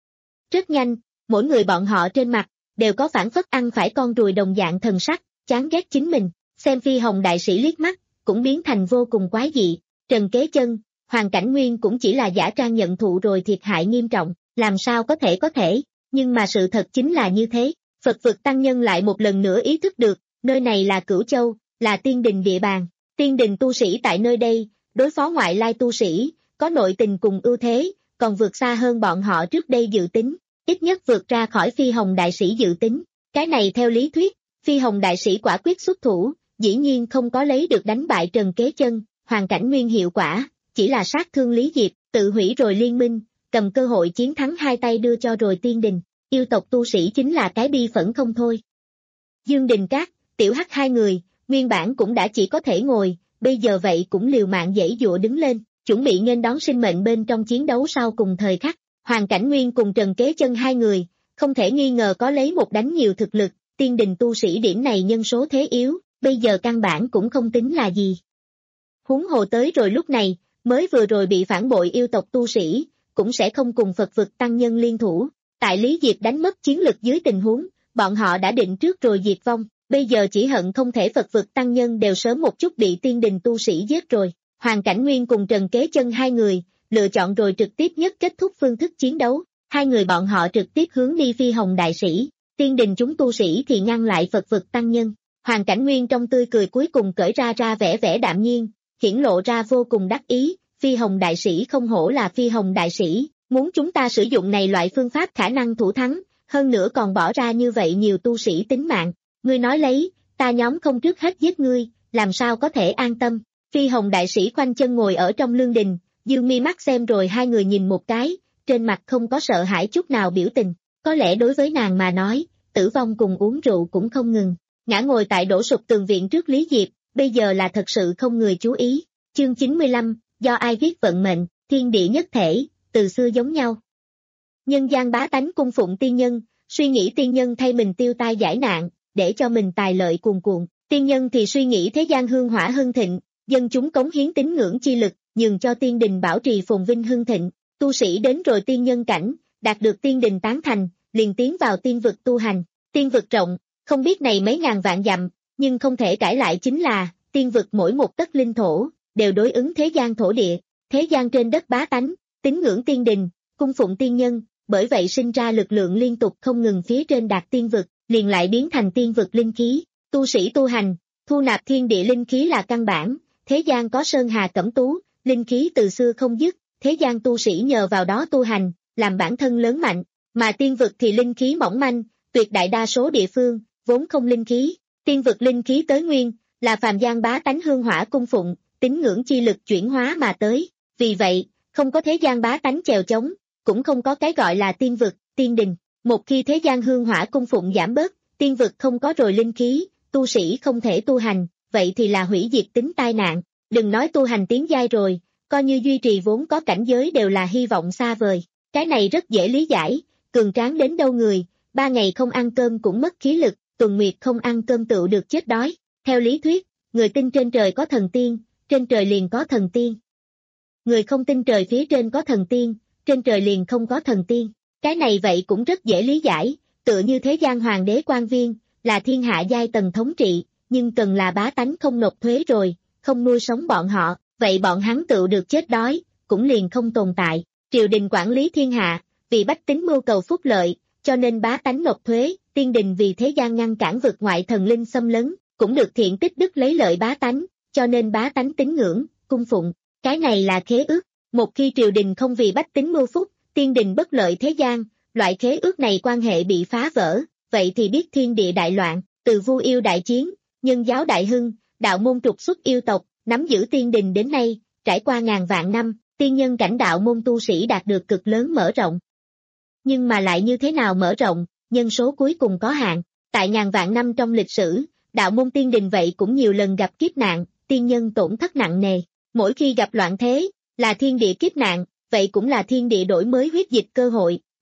Rất nhanh, mỗi người bọn họ trên mặt, đều có phản phất ăn phải con ruồi đồng dạng thần sắc, chán ghét chính mình, xem Phi Hồng đại sĩ liếc mắt, cũng biến thành vô cùng quái dị. Trần Kế Chân, Hoàng Cảnh Nguyên cũng chỉ là giả trang nhận thụ rồi thiệt hại nghiêm trọng, làm sao có thể có thể, nhưng mà sự thật chính là như thế. Phật vực tăng nhân lại một lần nữa ý thức được, nơi này là Cửu Châu, là tiên đình địa bàn, tiên đình tu sĩ tại nơi đây, đối phó ngoại lai tu sĩ, có nội tình cùng ưu thế, còn vượt xa hơn bọn họ trước đây dự tính, ít nhất vượt ra khỏi Phi Hồng đại sĩ dự tính. Cái này theo lý thuyết, Phi Hồng đại sĩ quả quyết xuất thủ, dĩ nhiên không có lấy được đánh bại Trần Kế Chân, Hoàng Cảnh Nguyên hiệu quả, chỉ là sát thương Lý Diệp, tự hủy rồi liên minh, cầm cơ hội chiến thắng hai tay đưa cho rồi tiên đình, yêu tộc tu sĩ chính là cái bi phẫn không thôi. Dương Đình Cát, Tiểu Hắc hai người, nguyên bản cũng đã chỉ có thể ngồi, bây giờ vậy cũng liều mạng giãy giụa đứng lên, chuẩn bị nghênh đón sinh mệnh bên trong chiến đấu sau cùng thời khắc. Hoàng Cảnh Nguyên cùng Trần Kế Chân hai người, không thể nghi ngờ có lấy một đánh nhiều thực lực, tiên đình tu sĩ điểm này nhân số thế yếu, bây giờ căn bản cũng không tính là gì. Huống hồ tới rồi lúc này, mới vừa rồi bị phản bội yêu tộc tu sĩ, cũng sẽ không cùng Phật vực tăng nhân liên thủ. Tại Lý Diệp đánh mất chiến lực dưới tình huống, bọn họ đã định trước rồi diệt vong, bây giờ chỉ hận không thể Phật vực tăng nhân đều sớm một chút bị tiên đình tu sĩ giết rồi. Hoàng Cảnh Nguyên cùng Trần Kế Chân hai người, lựa chọn rồi trực tiếp nhất kết thúc phương thức chiến đấu, hai người bọn họ trực tiếp hướng đi Phi Hồng đại sĩ, tiên đình chúng tu sĩ thì ngăn lại Phật vực tăng nhân. Hoàng Cảnh Nguyên trong tươi cười cuối cùng cởi ra ra vẻ vẻ đạm nhiên, hiển lộ ra vô cùng đắc ý, Phi Hồng đại sĩ không hổ là Phi Hồng đại sĩ, muốn chúng ta sử dụng này loại phương pháp khả năng thủ thắng, hơn nữa còn bỏ ra như vậy nhiều tu sĩ tính mạng, ngươi nói lấy, ta nhóm không trước hết giết ngươi, làm sao có thể an tâm. Phi Hồng đại sĩ khoanh chân ngồi ở trong lương đình, dương mi mắt xem rồi hai người nhìn một cái, trên mặt không có sợ hãi chút nào biểu tình, có lẽ đối với nàng mà nói, tử vong cùng uống rượu cũng không ngừng. Ngã ngồi tại đổ sụp tường viện trước Lý Diệp, bây giờ là thật sự không người chú ý. Chương chín mươi lăm, do ai viết vận mệnh, thiên địa nhất thể, từ xưa giống nhau. Nhân gian bá tánh cung phụng tiên nhân, suy nghĩ tiên nhân thay mình tiêu tai giải nạn, để cho mình tài lợi cuồn cuộn. Tiên nhân thì suy nghĩ thế gian hương hỏa hưng thịnh, dân chúng cống hiến tín ngưỡng chi lực, nhường cho tiên đình bảo trì phồn vinh hưng thịnh. Tu sĩ đến rồi tiên nhân cảnh, đạt được tiên đình tán thành, liền tiến vào tiên vực tu hành. Tiên vực rộng, không biết này mấy ngàn vạn dặm, nhưng không thể cãi lại chính là, tiên vực mỗi một tấc linh thổ, đều đối ứng thế gian thổ địa, thế gian trên đất bá tánh, tín ngưỡng tiên đình, cung phụng tiên nhân, bởi vậy sinh ra lực lượng liên tục không ngừng phía trên đạt tiên vực, liền lại biến thành tiên vực linh khí. Tu sĩ tu hành, thu nạp thiên địa linh khí là căn bản, thế gian có sơn hà cẩm tú, linh khí từ xưa không dứt, thế gian tu sĩ nhờ vào đó tu hành, làm bản thân lớn mạnh, mà tiên vực thì linh khí mỏng manh, tuyệt đại đa số địa phương, vốn không linh khí, tiên vực linh khí tới nguyên, là phàm gian bá tánh hương hỏa cung phụng, tín ngưỡng chi lực chuyển hóa mà tới, vì vậy, không có thế gian bá tánh chèo chống, cũng không có cái gọi là tiên vực, tiên đình, một khi thế gian hương hỏa cung phụng giảm bớt, tiên vực không có rồi linh khí, tu sĩ không thể tu hành, vậy thì là hủy diệt tính tai nạn, đừng nói tu hành tiến giai rồi, coi như duy trì vốn có cảnh giới đều là hy vọng xa vời, cái này rất dễ lý giải, cường tráng đến đâu người, ba ngày không ăn cơm cũng mất khí lực, tuần nguyệt không ăn cơm tựu được chết đói, theo lý thuyết, người tin trên trời có thần tiên, trên trời liền có thần tiên. Người không tin trời phía trên có thần tiên, trên trời liền không có thần tiên, cái này vậy cũng rất dễ lý giải, tựa như thế gian hoàng đế quan viên, là thiên hạ giai tầng thống trị, nhưng cần là bá tánh không nộp thuế rồi, không nuôi sống bọn họ, vậy bọn hắn tự được chết đói, cũng liền không tồn tại. Triều đình quản lý thiên hạ, vì bách tính mưu cầu phúc lợi, cho nên bá tánh nộp thuế, tiên đình vì thế gian ngăn cản vực ngoại thần linh xâm lấn, cũng được thiện tích đức lấy lợi bá tánh, cho nên bá tánh tín ngưỡng, cung phụng, cái này là khế ước. Một khi triều đình không vì bách tính mưu phúc, tiên đình bất lợi thế gian, loại khế ước này quan hệ bị phá vỡ, vậy thì biết thiên địa đại loạn, từ Vu Yêu đại chiến, nhân giáo đại hưng, đạo môn trục xuất yêu tộc, nắm giữ tiên đình đến nay, trải qua ngàn vạn năm, tiên nhân cảnh đạo môn tu sĩ đạt được cực lớn mở rộng. Nhưng mà lại như thế nào mở rộng, nhân số cuối cùng có hạn, tại ngàn vạn năm trong lịch sử, đạo môn tiên đình vậy cũng nhiều lần gặp kiếp nạn, tiên nhân tổn thất nặng nề, mỗi khi gặp loạn thế, là thiên địa kiếp nạn, vậy cũng là thiên địa đổi mới huyết dịch cơ hội,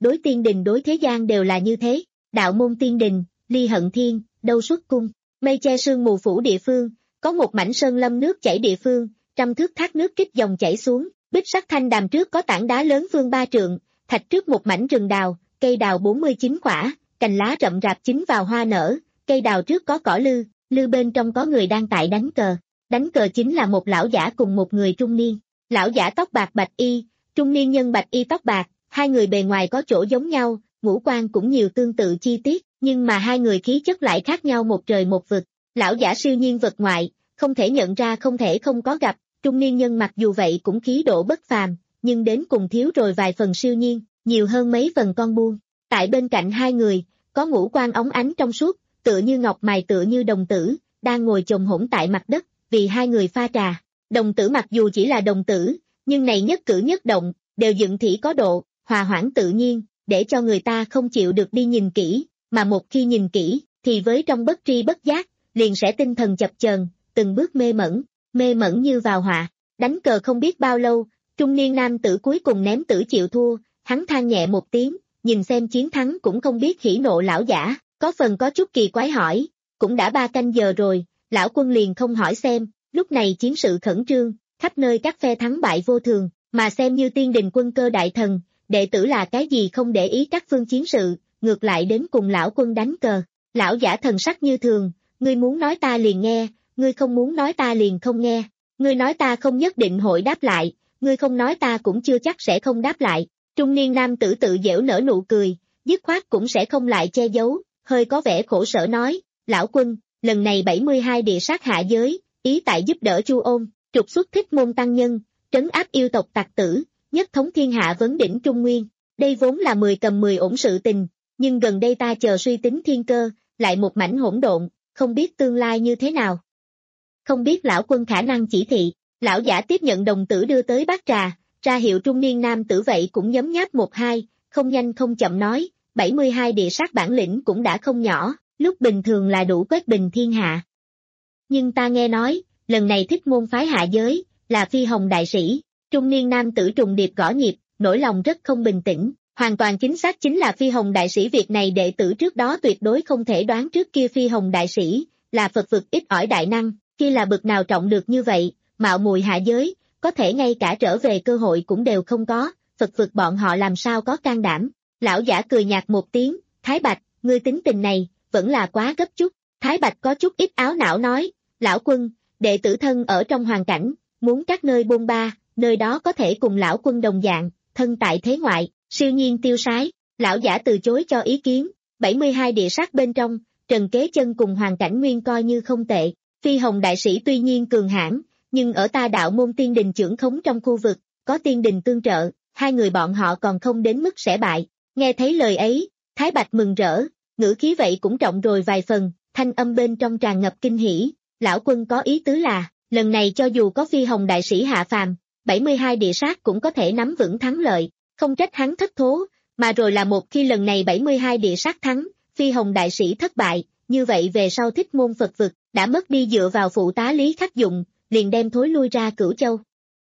đối tiên đình đối thế gian đều là như thế. Đạo môn tiên đình, ly hận thiên, đâu xuất cung, mây che sương mù phủ địa phương, có một mảnh sơn lâm nước chảy địa phương, trăm thước thác nước kích dòng chảy xuống, bích sắc thanh đàm trước có tảng đá lớn phương ba trượng, thạch trước một mảnh rừng đào, cây đào bốn mươi chín quả, cành lá rậm rạp chín vào hoa nở, cây đào trước có cỏ lư, lư bên trong có người đang tại đánh cờ. Đánh cờ chính là một lão giả cùng một người trung niên. Lão giả tóc bạc bạch y, trung niên nhân bạch y tóc bạc, hai người bề ngoài có chỗ giống nhau, ngũ quan cũng nhiều tương tự chi tiết, nhưng mà hai người khí chất lại khác nhau một trời một vực. Lão giả siêu nhiên vật ngoại, không thể nhận ra không thể không có gặp, trung niên nhân mặc dù vậy cũng khí độ bất phàm, nhưng đến cùng thiếu rồi vài phần siêu nhiên, nhiều hơn mấy phần con buông. Tại bên cạnh hai người, có ngũ quan óng ánh trong suốt, tựa như ngọc mài tựa như đồng tử, đang ngồi chồng hổn tại mặt đất, vì hai người pha trà. Đồng tử mặc dù chỉ là đồng tử, nhưng này nhất cử nhất động, đều dựng thỉ có độ, hòa hoãn tự nhiên, để cho người ta không chịu được đi nhìn kỹ, mà một khi nhìn kỹ, thì với trong bất tri bất giác, liền sẽ tinh thần chập chờn, từng bước mê mẩn, mê mẩn như vào họa. Đánh cờ không biết bao lâu, trung niên nam tử cuối cùng ném tử chịu thua, hắn than nhẹ một tiếng, nhìn xem chiến thắng cũng không biết hỉ nộ lão giả, có phần có chút kỳ quái hỏi, cũng đã ba canh giờ rồi, lão quân liền không hỏi xem, lúc này chiến sự khẩn trương, khắp nơi các phe thắng bại vô thường, mà xem như tiên đình quân cơ đại thần, đệ tử là cái gì không để ý các phương chiến sự, ngược lại đến cùng lão quân đánh cờ. Lão giả thần sắc như thường, ngươi muốn nói ta liền nghe, ngươi không muốn nói ta liền không nghe, ngươi nói ta không nhất định hội đáp lại, ngươi không nói ta cũng chưa chắc sẽ không đáp lại. Trung niên nam tử tự giễu nở nụ cười, dứt khoát cũng sẽ không lại che giấu, hơi có vẻ khổ sở nói, lão quân, lần này bảy mươi hai địa sát hạ giới, ý tại giúp đỡ Chu Ôn, trục xuất Thích Môn tăng nhân, trấn áp yêu tộc tặc tử, nhất thống thiên hạ vấn đỉnh Trung Nguyên. Đây vốn là mười cầm mười ổn sự tình, nhưng gần đây ta chờ suy tính thiên cơ, lại một mảnh hỗn độn, không biết tương lai như thế nào. Không biết lão quân khả năng chỉ thị, lão giả tiếp nhận đồng tử đưa tới bát trà, ra hiệu trung niên nam tử vậy cũng nhấm nháp một hai, không nhanh không chậm nói, bảy mươi hai địa sát bản lĩnh cũng đã không nhỏ, lúc bình thường là đủ quét bình thiên hạ. Nhưng ta nghe nói, lần này Thích Môn phái hạ giới, là Phi Hồng đại sĩ, trung niên nam tử trùng điệp gõ nhịp, nỗi lòng rất không bình tĩnh, hoàn toàn chính xác chính là Phi Hồng đại sĩ. Việc này đệ tử trước đó tuyệt đối không thể đoán trước, kia Phi Hồng đại sĩ, là Phật vực ít ỏi đại năng, kia là bực nào trọng được như vậy, mạo muội hạ giới, có thể ngay cả trở về cơ hội cũng đều không có, Phật vực bọn họ làm sao có can đảm. Lão giả cười nhạt một tiếng, Thái Bạch, ngươi tính tình này, vẫn là quá gấp chút. Thái Bạch có chút ít áo não nói, lão quân, đệ tử thân ở trong hoàn cảnh, muốn các nơi bôn ba, nơi đó có thể cùng lão quân đồng dạng, thân tại thế ngoại, siêu nhiên tiêu sái. Lão giả từ chối cho ý kiến, bảy mươi hai địa sát bên trong, Trần Kế Chân cùng hoàn cảnh nguyên coi như không tệ. Phi Hồng đại sĩ tuy nhiên cường hãn, nhưng ở ta đạo môn tiên đình trưởng khống trong khu vực, có tiên đình tương trợ, hai người bọn họ còn không đến mức sẽ bại. Nghe thấy lời ấy, Thái Bạch mừng rỡ, ngữ khí vậy cũng trọng rồi vài phần, thanh âm bên trong tràn ngập kinh hỉ. Lão quân có ý tứ là, lần này cho dù có Phi Hồng đại sĩ hạ phàm, bảy mươi hai địa sát cũng có thể nắm vững thắng lợi, không trách hắn thất thố, mà rồi là một khi lần này bảy mươi hai địa sát thắng, Phi Hồng đại sĩ thất bại, như vậy về sau Thích Môn Phật vực, đã mất đi dựa vào phụ tá Lý Khắc Dụng, liền đem thối lui ra Cửu Châu.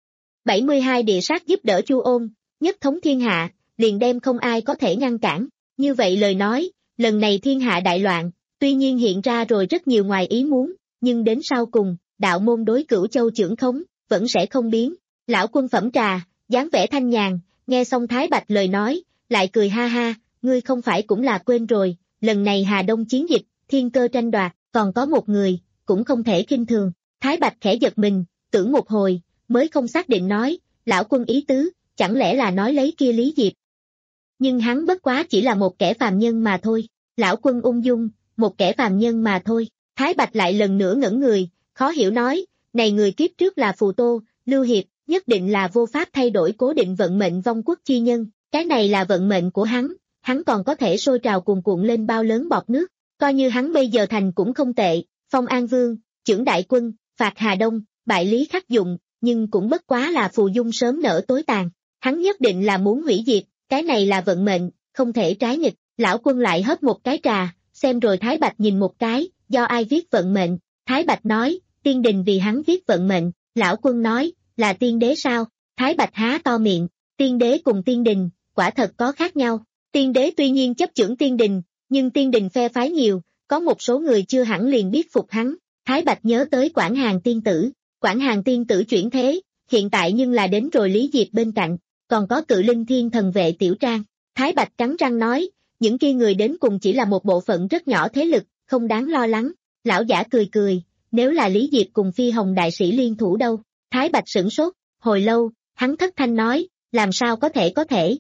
bảy mươi hai địa sát giúp đỡ Chu Ôn, nhất thống thiên hạ, liền đem không ai có thể ngăn cản. Như vậy lời nói, lần này thiên hạ đại loạn, tuy nhiên hiện ra rồi rất nhiều ngoài ý muốn, nhưng đến sau cùng, đạo môn đối Cửu Châu trưởng khống, vẫn sẽ không biến. Lão quân phẩm trà, dáng vẻ thanh nhàn, nghe xong Thái Bạch lời nói, lại cười ha ha, ngươi không phải cũng là quên rồi, lần này Hà Đông chiến dịch, thiên cơ tranh đoạt, còn có một người, cũng không thể khinh thường. Thái Bạch khẽ giật mình, tưởng một hồi, mới không xác định nói, lão quân ý tứ, chẳng lẽ là nói lấy kia Lý Diệp. Nhưng hắn bất quá chỉ là một kẻ phàm nhân mà thôi. Lão quân ung dung, một kẻ phàm nhân mà thôi. Thái Bạch lại lần nữa ngẩn người, khó hiểu nói, này người kiếp trước là Phù Tô, Lưu Hiệp, nhất định là vô pháp thay đổi cố định vận mệnh vong quốc chi nhân, cái này là vận mệnh của hắn, hắn còn có thể sôi trào cuồn cuộn lên bao lớn bọt nước, coi như hắn bây giờ thành cũng không tệ, phong An Vương, chưởng đại quân, phạt Hà Đông, bại Lý Khắc Dụng, nhưng cũng bất quá là phù dung sớm nở tối tàn, hắn nhất định là muốn hủy diệt, cái này là vận mệnh, không thể trái nghịch. Lão quân lại hớp một cái trà, xem rồi Thái Bạch nhìn một cái, do ai viết vận mệnh. Thái Bạch nói, tiên đình vì hắn viết vận mệnh. Lão quân nói, là tiên đế sao? Thái Bạch há to miệng, tiên đế cùng tiên đình, quả thật có khác nhau. Tiên đế tuy nhiên chấp chưởng tiên đình, nhưng tiên đình phe phái nhiều, có một số người chưa hẳn liền biết phục hắn. Thái Bạch nhớ tới Quảng Hàn tiên tử, Quảng Hàn tiên tử chuyển thế, hiện tại nhưng là đến rồi Lý Diệp bên cạnh, còn có Cự Linh Thiên Thần vệ Tiểu Trang. Thái Bạch cắn răng nói, những kia người đến cùng chỉ là một bộ phận rất nhỏ thế lực, không đáng lo lắng. Lão giả cười cười, nếu là Lý Diệp cùng Phi Hồng đại sĩ liên thủ đâu? Thái Bạch sửng sốt, hồi lâu, hắn thất thanh nói, làm sao có thể có thể.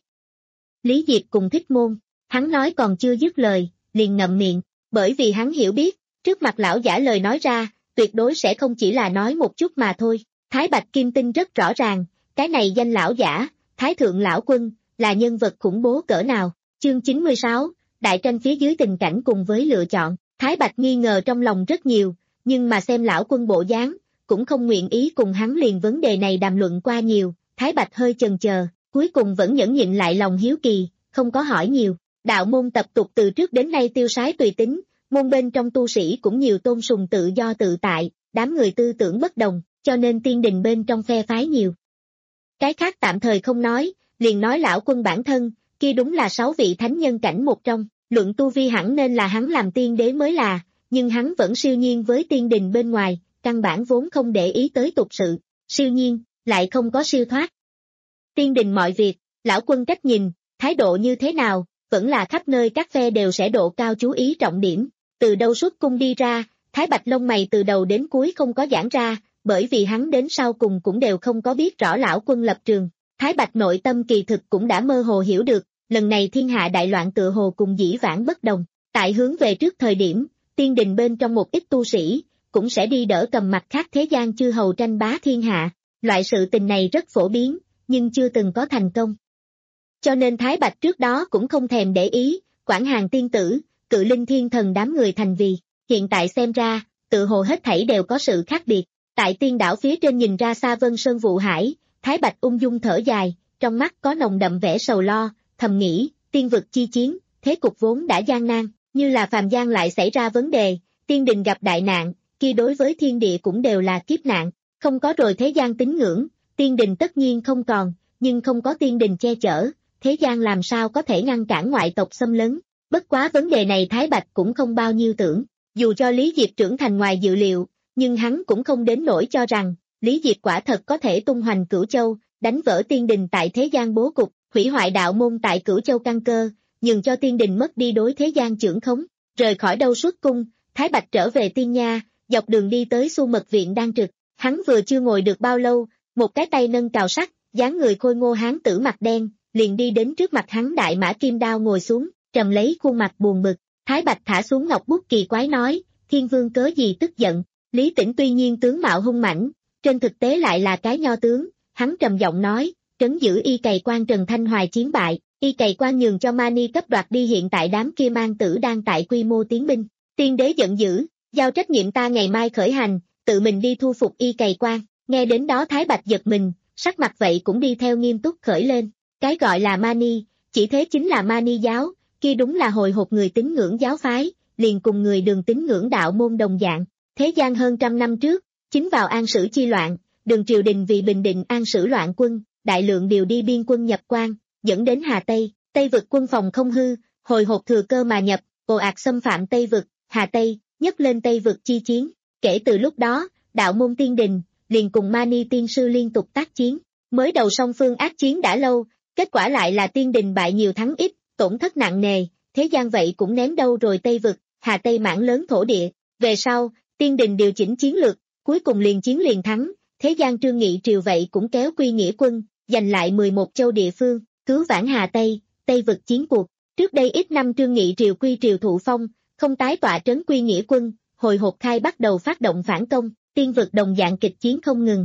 Lý Diệp cùng Thích Môn, hắn nói còn chưa dứt lời, liền ngậm miệng, bởi vì hắn hiểu biết, trước mặt lão giả lời nói ra, tuyệt đối sẽ không chỉ là nói một chút mà thôi. Thái Bạch Kim Tinh rất rõ ràng, cái này danh lão giả, Thái Thượng Lão Quân, là nhân vật khủng bố cỡ nào. Chương chín mươi sáu, đại tranh phía dưới tình cảnh cùng với lựa chọn. Thái Bạch nghi ngờ trong lòng rất nhiều, nhưng mà xem lão quân bộ dáng, cũng không nguyện ý cùng hắn liền vấn đề này đàm luận qua nhiều. Thái Bạch hơi chần chờ, cuối cùng vẫn nhẫn nhịn lại lòng hiếu kỳ, không có hỏi nhiều. Đạo môn tập tục từ trước đến nay tiêu sái tùy tính, môn bên trong tu sĩ cũng nhiều tôn sùng tự do tự tại, đám người tư tưởng bất đồng, cho nên tiên đình bên trong phe phái nhiều. Cái khác tạm thời không nói, liền nói lão quân bản thân, kia đúng là sáu vị thánh nhân cảnh một trong, luận tu vi hẳn nên là hắn làm tiên đế mới là, nhưng hắn vẫn siêu nhiên với tiên đình bên ngoài, căn bản vốn không để ý tới tục sự, siêu nhiên, lại không có siêu thoát. Tiên đình mọi việc, lão quân cách nhìn, thái độ như thế nào, vẫn là khắp nơi các phe đều sẽ độ cao chú ý trọng điểm, từ đâu xuất cung đi ra, Thái Bạch lông mày từ đầu đến cuối không có giãn ra, bởi vì hắn đến sau cùng cũng đều không có biết rõ lão quân lập trường. Thái Bạch nội tâm kỳ thực cũng đã mơ hồ hiểu được, lần này thiên hạ đại loạn tựa hồ cùng dĩ vãng bất đồng, tại hướng về trước thời điểm, tiên đình bên trong một ít tu sĩ, cũng sẽ đi đỡ cầm mặt khác thế gian chư hầu tranh bá thiên hạ, loại sự tình này rất phổ biến, nhưng chưa từng có thành công. Cho nên Thái Bạch trước đó cũng không thèm để ý, Quảng Hàn tiên tử, Cự Linh Thiên Thần đám người thành vì, hiện tại xem ra, tự hồ hết thảy đều có sự khác biệt. Tại tiên đảo phía trên nhìn ra xa Vân Sơn Vụ Hải, Thái Bạch ung dung thở dài, trong mắt có nồng đậm vẻ sầu lo, thầm nghĩ, tiên vực chi chiến, thế cục vốn đã gian nan, như là phàm gian lại xảy ra vấn đề, tiên đình gặp đại nạn, kia đối với thiên địa cũng đều là kiếp nạn, không có rồi thế gian tín ngưỡng, tiên đình tất nhiên không còn, nhưng không có tiên đình che chở, thế gian làm sao có thể ngăn cản ngoại tộc xâm lấn. Bất quá vấn đề này Thái Bạch cũng không bao nhiêu tưởng, dù cho Lý Diệp trưởng thành ngoài dự liệu, nhưng hắn cũng không đến nỗi cho rằng, Lý Diệp quả thật có thể tung hoành Cửu Châu, đánh vỡ tiên đình tại thế gian bố cục, hủy hoại đạo môn tại Cửu Châu căn cơ, nhường cho tiên đình mất đi đối thế gian trưởng khống, rời khỏi đâu xuất cung, Thái Bạch trở về tiên nha, dọc đường đi tới Xu Mật Viện đang trực, hắn vừa chưa ngồi được bao lâu, một cái tay nâng cào sắt, dáng người khôi ngô hán tử mặt đen, liền đi đến trước mặt hắn đại mã kim đao ngồi xuống, trầm lấy khuôn mặt buồn bực. Thái Bạch thả xuống ngọc bút kỳ quái nói, Thiên Vương cớ gì tức giận. Lý Tĩnh tuy nhiên tướng mạo hung mãnh, trên thực tế lại là cái nho tướng, hắn trầm giọng nói, trấn giữ y cày quan Trần Thanh Hoài chiến bại, y cày quan nhường cho Mani cấp đoạt đi hiện tại đám kia mang tử đang tại quy mô tiến binh. Tiên đế giận dữ, giao trách nhiệm ta ngày mai khởi hành, tự mình đi thu phục y cày quan. Nghe đến đó Thái Bạch giật mình, sắc mặt vậy cũng đi theo nghiêm túc khởi lên. Cái gọi là Mani, chỉ thế chính là Mani giáo, kia đúng là hồi hộp người tín ngưỡng giáo phái, liền cùng người Đường tín ngưỡng đạo môn đồng dạng. Thế gian hơn trăm năm trước, chính vào An Sử chi loạn, Đường triều đình vì bình định An Sử loạn quân, đại lượng điều đi biên quân nhập quan, dẫn đến Hà Tây, Tây vực quân phòng không hư, hồi hộp thừa cơ mà nhập, ồ ạt xâm phạm Tây vực, Hà Tây, nhấc lên Tây vực chi chiến. Kể từ lúc đó, đạo môn tiên đình, liền cùng Mani tiên sư liên tục tác chiến. Mới đầu song phương ác chiến đã lâu, kết quả lại là tiên đình bại nhiều thắng ít, tổn thất nặng nề, thế gian vậy cũng ném đâu rồi Tây vực, Hà Tây mảng lớn thổ địa. Về sau, tiên đình điều chỉnh chiến lược, cuối cùng liền chiến liền thắng, thế gian Trương Nghị triều vậy cũng kéo quy nghĩa quân, giành lại mười một châu địa phương, cứu vãn Hà Tây, Tây vực chiến cuộc. Trước đây ít năm Trương Nghị triều quy triều thụ phong, không tái tọa trấn quy nghĩa quân, hồi hộp khai bắt đầu phát động phản công, tiên vực đồng dạng kịch chiến không ngừng.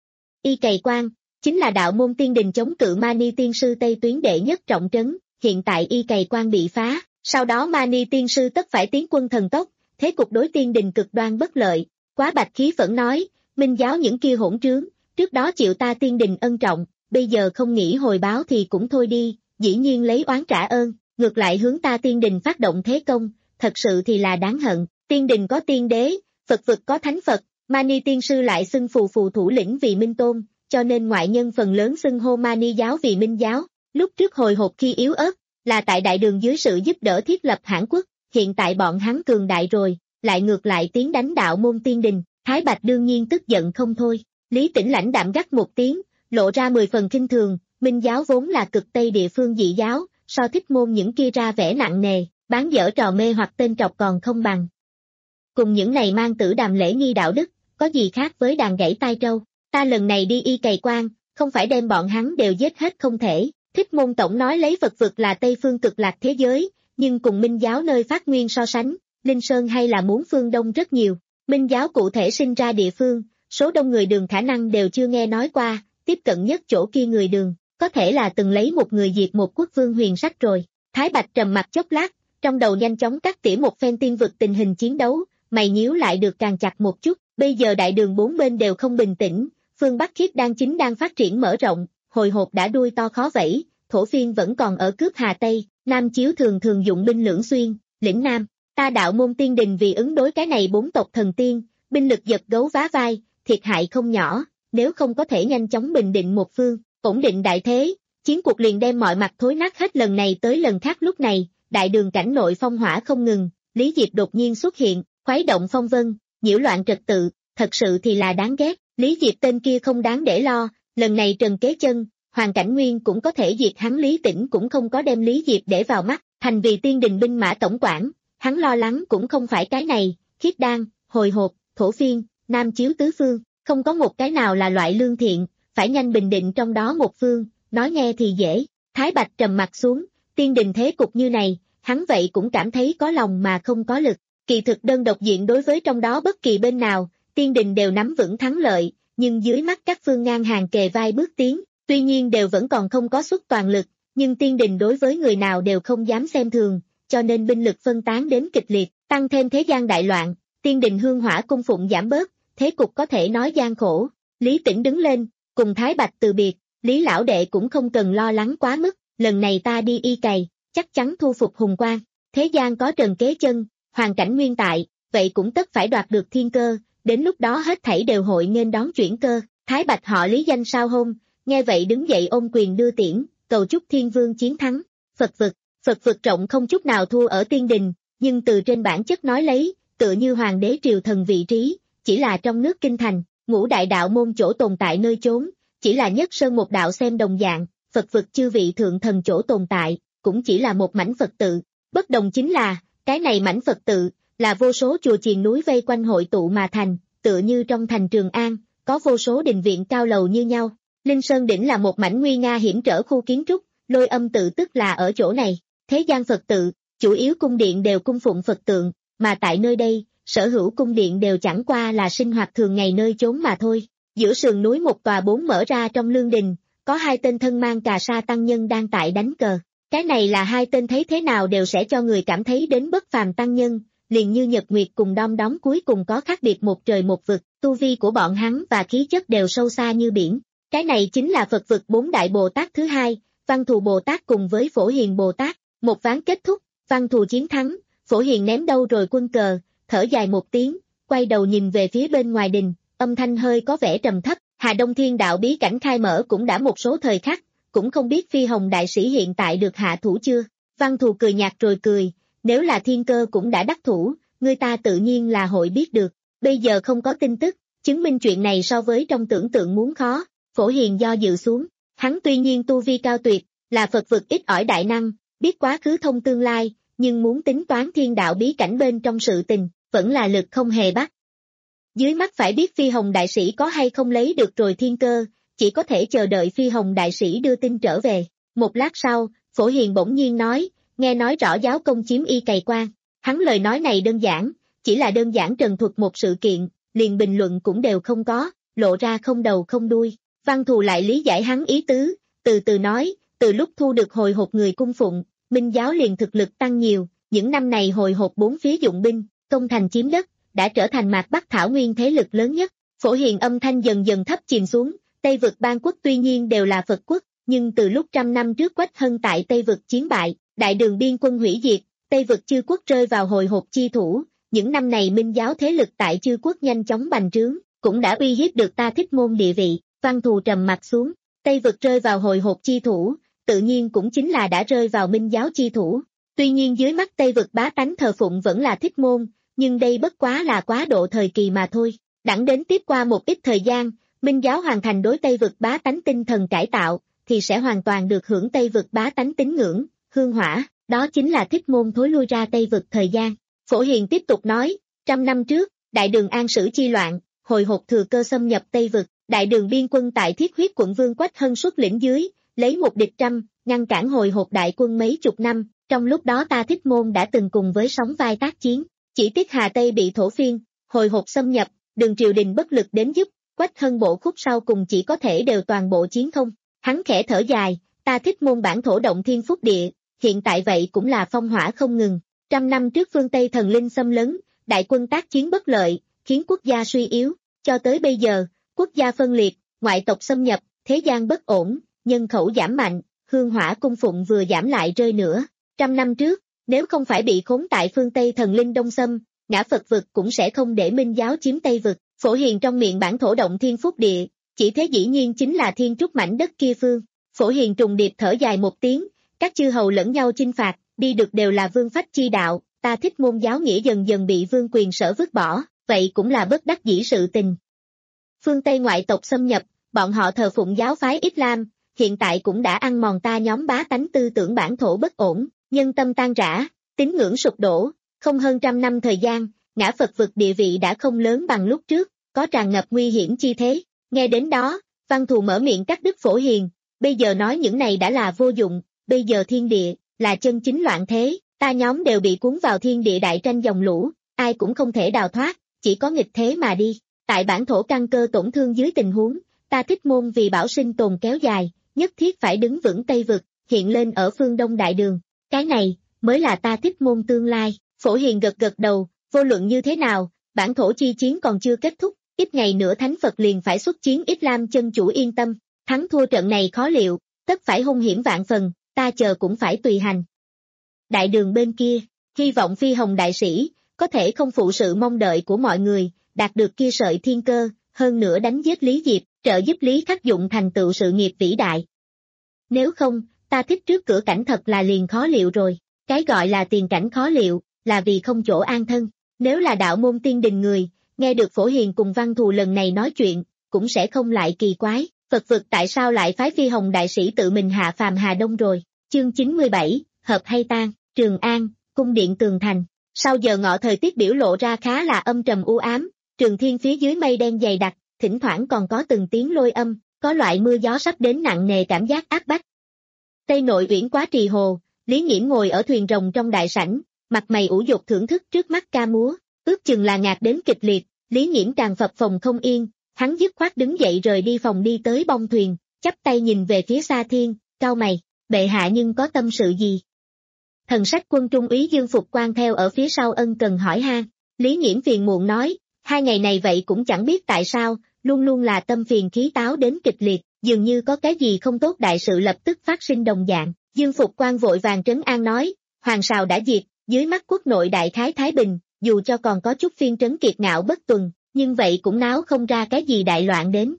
Y cày quan, chính là đạo môn tiên đình chống cự Mani tiên sư Tây tuyến đệ nhất trọng trấn, hiện tại y cày quan bị phá, sau đó Mani tiên sư tất phải tiến quân thần tốc, thế cục đối tiên đình cực đoan bất lợi. Quá Bạch khí phẫn nói, Minh giáo những kia hỗn trướng, trước đó chịu ta tiên đình ân trọng, bây giờ không nghĩ hồi báo thì cũng thôi đi, dĩ nhiên lấy oán trả ơn, ngược lại hướng ta tiên đình phát động thế công, thật sự thì là đáng hận. Tiên đình có tiên đế, Phật vực có thánh Phật, Mani tiên sư lại xưng phù phù thủ lĩnh vì Minh Tôn, cho nên ngoại nhân phần lớn xưng hô Mani giáo vì Minh giáo. Lúc trước hồi hộp khi yếu ớt, là tại đại đường dưới sự giúp đỡ thiết lập hãn quốc, hiện tại bọn hắn cường đại rồi, lại ngược lại tiến đánh đạo môn tiên đình, Thái Bạch đương nhiên tức giận không thôi. Lý Tĩnh lãnh đạm gắt một tiếng, lộ ra mười phần khinh thường, Minh giáo vốn là cực Tây địa phương dị giáo, so Thích môn những kia ra vẻ nặng nề, bán dở trò mê hoặc tên trọc còn không bằng. Cùng những này mang tử đàm lễ nghi đạo đức, có gì khác với đàn gãy tai trâu, ta lần này đi y cày quan, không phải đem bọn hắn đều giết hết không thể. Thích môn tổng nói lấy Phật vực là Tây phương cực lạc thế giới, nhưng cùng Minh giáo nơi phát nguyên so sánh, Linh Sơn hay là muốn phương Đông rất nhiều. Minh giáo cụ thể sinh ra địa phương, số đông người Đường khả năng đều chưa nghe nói qua, tiếp cận nhất chỗ kia người Đường, có thể là từng lấy một người diệt một quốc vương huyền sách rồi. Thái Bạch trầm mặt chốc lát, trong đầu nhanh chóng cắt tỉa một phen tiên vực tình hình chiến đấu, mày nhíu lại được càng chặt một chút, bây giờ đại đường bốn bên đều không bình tĩnh, phương Bắc Khiết đang chính đang phát triển mở rộng, hồi hộp đã đuôi to khó vẫy, thổ phiên vẫn còn ở cướp Hà Tây, Nam Chiếu thường thường dụng binh lưỡng xuyên, lĩnh Nam, ta đạo môn tiên đình vì ứng đối cái này bốn tộc thần tiên, binh lực giật gấu vá vai, thiệt hại không nhỏ, nếu không có thể nhanh chóng bình định một phương, ổn định đại thế, chiến cuộc liền đem mọi mặt thối nát hết lần này tới lần khác. Lúc này, đại đường cảnh nội phong hỏa không ngừng, Lý Diệp đột nhiên xuất hiện, khuấy động phong vân, nhiễu loạn trật tự, thật sự thì là đáng ghét, Lý Diệp tên kia không đáng để lo, lần này Trần Kế Chân, Hoàng Cảnh Nguyên cũng có thể diệt hắn, Lý Tĩnh cũng không có đem Lý Diệp để vào mắt, thành vì tiên đình binh mã tổng quản, hắn lo lắng cũng không phải cái này, Khiết Đan, hồi hộp, thổ phiên, Nam Chiếu tứ phương, không có một cái nào là loại lương thiện, phải nhanh bình định trong đó một phương, nói nghe thì dễ. Thái Bạch trầm mặt xuống, tiên đình thế cục như này, hắn vậy cũng cảm thấy có lòng mà không có lực, kỳ thực đơn độc diện đối với trong đó bất kỳ bên nào, tiên đình đều nắm vững thắng lợi, nhưng dưới mắt các phương ngang hàng kề vai bước tiến, tuy nhiên đều vẫn còn không có xuất toàn lực, nhưng tiên đình đối với người nào đều không dám xem thường, cho nên binh lực phân tán đến kịch liệt, tăng thêm thế gian đại loạn, tiên đình hương hỏa cung phụng giảm bớt, thế cục có thể nói gian khổ. Lý Tĩnh đứng lên, cùng Thái Bạch từ biệt, Lý lão đệ cũng không cần lo lắng quá mức, lần này ta đi y cày, chắc chắn thu phục hùng quan, thế gian có Trần Kế Chân, Hoàng Cảnh Nguyên tại, vậy cũng tất phải đoạt được thiên cơ, đến lúc đó hết thảy đều hội nghênh đón chuyển cơ. Thái Bạch họ Lý danh sao hôn, nghe vậy đứng dậy ôm quyền đưa tiễn, cầu chúc thiên vương chiến thắng. Phật vực, Phật vực rộng không chút nào thua ở tiên đình, nhưng từ trên bản chất nói lấy, tựa như hoàng đế triều thần vị trí, chỉ là trong nước kinh thành, ngũ đại đạo môn chỗ tồn tại nơi chốn, chỉ là nhất sơn một đạo xem đồng dạng, Phật vực chư vị thượng thần chỗ tồn tại, cũng chỉ là một mảnh Phật tự. Bất đồng chính là, cái này mảnh Phật tự, là vô số chùa chiền núi vây quanh hội tụ mà thành, tựa như trong thành Trường An, có vô số đình viện cao lầu như nhau. Linh Sơn đỉnh là một mảnh nguy nga hiểm trở khu kiến trúc, Lôi Âm tự tức là ở chỗ này. Thế gian Phật tự, chủ yếu cung điện đều cung phụng Phật tượng, mà tại nơi đây, sở hữu cung điện đều chẳng qua là sinh hoạt thường ngày nơi chốn mà thôi. Giữa sườn núi một tòa bốn mở ra trong lương đình, có hai tên thân mang cà sa tăng nhân đang tại đánh cờ. Cái này là hai tên thấy thế nào đều sẽ cho người cảm thấy đến bất phàm tăng nhân, liền như nhật nguyệt cùng đom đóm cuối cùng có khác biệt một trời một vực, tu vi của bọn hắn và khí chất đều sâu xa như biển. Cái này chính là Phật vực bốn đại Bồ Tát thứ hai, Văn Thù Bồ Tát cùng với Phổ Hiền Bồ Tát. Một ván kết thúc, Văn Thù chiến thắng, Phổ Hiền ném đâu rồi quân cờ, thở dài một tiếng, quay đầu nhìn về phía bên ngoài đình, âm thanh hơi có vẻ trầm thấp. Hà Đông Thiên đạo bí cảnh khai mở cũng đã một số thời khắc, cũng không biết Phi Hồng đại sĩ hiện tại được hạ thủ chưa. Văn Thù cười nhạt rồi cười, nếu là thiên cơ cũng đã đắc thủ, người ta tự nhiên là hội biết được. Bây giờ không có tin tức, chứng minh chuyện này so với trong tưởng tượng muốn khó. Phổ Hiền do dự xuống, hắn tuy nhiên tu vi cao tuyệt, là Phật vực ít ỏi đại năng, biết quá khứ thông tương lai, nhưng muốn tính toán thiên đạo bí cảnh bên trong sự tình, vẫn là lực không hề bắt. Dưới mắt phải biết Phi Hồng đại sĩ có hay không lấy được rồi thiên cơ, chỉ có thể chờ đợi Phi Hồng đại sĩ đưa tin trở về. Một lát sau, Phổ Hiền bỗng nhiên nói, nghe nói rõ giáo công chiếm y cày quan. Hắn lời nói này đơn giản, chỉ là đơn giản trần thuật một sự kiện, liền bình luận cũng đều không có, lộ ra không đầu không đuôi. Văn Thù lại lý giải hắn ý tứ, từ từ nói, từ lúc thu được hồi hộp người cung phụng, Minh giáo liền thực lực tăng nhiều, những năm này hồi hộp bốn phía dụng binh, công thành chiếm đất, đã trở thành Mạc Bắc Thảo Nguyên thế lực lớn nhất. Phổ Hiền âm thanh dần dần thấp chìm xuống, Tây vực ban quốc tuy nhiên đều là Phật quốc, nhưng từ lúc trăm năm trước Quách Hân tại Tây vực chiến bại, đại đường biên quân hủy diệt, Tây vực chư quốc rơi vào hồi hộp chi thủ, những năm này Minh giáo thế lực tại chư quốc nhanh chóng bành trướng, cũng đã uy hiếp được ta Thích môn địa vị. Văn Thù trầm mặt xuống, Tây vực rơi vào hồi hộp chi thủ, tự nhiên cũng chính là đã rơi vào Minh giáo chi thủ. Tuy nhiên dưới mắt Tây vực bá tánh thờ phụng vẫn là Thích Môn, nhưng đây bất quá là quá độ thời kỳ mà thôi. Đẳng đến tiếp qua một ít thời gian, Minh giáo hoàn thành đối Tây vực bá tánh tinh thần cải tạo, thì sẽ hoàn toàn được hưởng Tây vực bá tánh tín ngưỡng, hương hỏa, đó chính là Thích Môn thối lui ra Tây vực thời gian. Phổ Hiền tiếp tục nói, trăm năm trước, Đại Đường An Sử chi loạn, hồi hộp thừa cơ xâm nhập Tây vực, Đại Đường biên quân tại Thiết Huyết quận Vương Quách Hân xuất lĩnh dưới, lấy một địch trăm, ngăn cản hồi hộp đại quân mấy chục năm, trong lúc đó ta Thích Môn đã từng cùng với sóng vai tác chiến, chỉ tiếc Hà Tây bị thổ phiên, hồi hộp xâm nhập, Đường triều đình bất lực đến giúp, Quách Hân bộ khúc sau cùng chỉ có thể đều toàn bộ chiến không. Hắn khẽ thở dài, ta Thích Môn bản thổ động thiên phúc địa, hiện tại vậy cũng là phong hỏa không ngừng. Trăm năm trước phương Tây thần linh xâm lấn, đại quân tác chiến bất lợi, khiến quốc gia suy yếu, cho tới bây giờ, quốc gia phân liệt, ngoại tộc xâm nhập, thế gian bất ổn, nhân khẩu giảm mạnh, hương hỏa cung phụng vừa giảm lại rơi nữa. Trăm năm trước, nếu không phải bị khốn tại phương Tây thần linh đông xâm, ngã Phật vực cũng sẽ không để Minh giáo chiếm Tây vực. Phổ Hiền trong miệng bản thổ động thiên phúc địa, chỉ thế dĩ nhiên chính là thiên trúc mảnh đất kia phương. Phổ Hiền trùng điệp thở dài một tiếng, các chư hầu lẫn nhau chinh phạt, đi được đều là vương phách chi đạo, ta Thích Môn giáo nghĩa dần dần bị vương quyền sở vứt bỏ, vậy cũng là bất đắc dĩ sự tình. Phương Tây ngoại tộc xâm nhập, bọn họ thờ phụng giáo phái Islam, hiện tại cũng đã ăn mòn ta nhóm bá tánh tư tưởng bản thổ bất ổn, nhân tâm tan rã, tín ngưỡng sụp đổ, không hơn trăm năm thời gian, ngã Phật vực địa vị đã không lớn bằng lúc trước, có tràn ngập nguy hiểm chi thế. Nghe đến đó, Văn Thù mở miệng cắt đứt Phổ Hiền, bây giờ nói những này đã là vô dụng, bây giờ thiên địa, là chân chính loạn thế, ta nhóm đều bị cuốn vào thiên địa đại tranh dòng lũ, ai cũng không thể đào thoát, chỉ có nghịch thế mà đi. Tại bản thổ căn cơ tổn thương dưới tình huống, ta Thích Môn vì bảo sinh tồn kéo dài, nhất thiết phải đứng vững Tây vực, hiện lên ở phương Đông Đại Đường. Cái này, mới là ta Thích Môn tương lai. Phổ Hiền gật gật đầu, vô luận như thế nào, bản thổ chi chiến còn chưa kết thúc, ít ngày nữa Thánh Phật liền phải xuất chiến Islam chân chủ yên tâm, thắng thua trận này khó liệu, tất phải hung hiểm vạn phần, ta chờ cũng phải tùy hành. Đại Đường bên kia, hy vọng Phi Hồng đại sĩ, có thể không phụ sự mong đợi của mọi người, đạt được kia sợi thiên cơ, hơn nữa đánh giết Lý Diệp, trợ giúp Lý Khắc Dụng thành tựu sự nghiệp vĩ đại. Nếu không, ta thích trước cửa cảnh thật là liền khó liệu rồi, cái gọi là tiền cảnh khó liệu, là vì không chỗ an thân. Nếu là đạo môn tiên đình người, nghe được Phổ Hiền cùng Văn Thù lần này nói chuyện, cũng sẽ không lại kỳ quái, Phật vực tại sao lại phái Phi Hồng đại sĩ tự mình hạ phàm Hà Đông rồi. Chương chín mươi bảy, hợp hay tan, Trường An, cung điện tường thành. Sau giờ ngọ thời tiết biểu lộ ra khá là âm trầm u ám, Trường Thiên phía dưới mây đen dày đặc, thỉnh thoảng còn có từng tiếng lôi âm, có loại mưa gió sắp đến nặng nề cảm giác áp bách. Tây nội uyển quá trì hồ, Lý Nghiễm ngồi ở thuyền rồng trong đại sảnh, mặt mày ủ dục thưởng thức trước mắt ca múa, ước chừng là ngạc đến kịch liệt, Lý Nghiễm tràn phập phòng không yên, hắn dứt khoát đứng dậy rời đi phòng đi tới bông thuyền, chắp tay nhìn về phía xa thiên, cau mày, bệ hạ nhưng có tâm sự gì? Thần sách quân trung úy Dương Phục Quang theo ở phía sau ân cần hỏi han, Lý Nghiễm phiền muộn nói, hai ngày này vậy cũng chẳng biết tại sao, luôn luôn là tâm phiền khí táo đến kịch liệt, dường như có cái gì không tốt đại sự lập tức phát sinh đồng dạng. Dương Phục Quang vội vàng trấn an nói, hoàng sào đã diệt, dưới mắt quốc nội đại khái thái bình, dù cho còn có chút phiên trấn kiệt ngạo bất tuần, nhưng vậy cũng náo không ra cái gì đại loạn đến.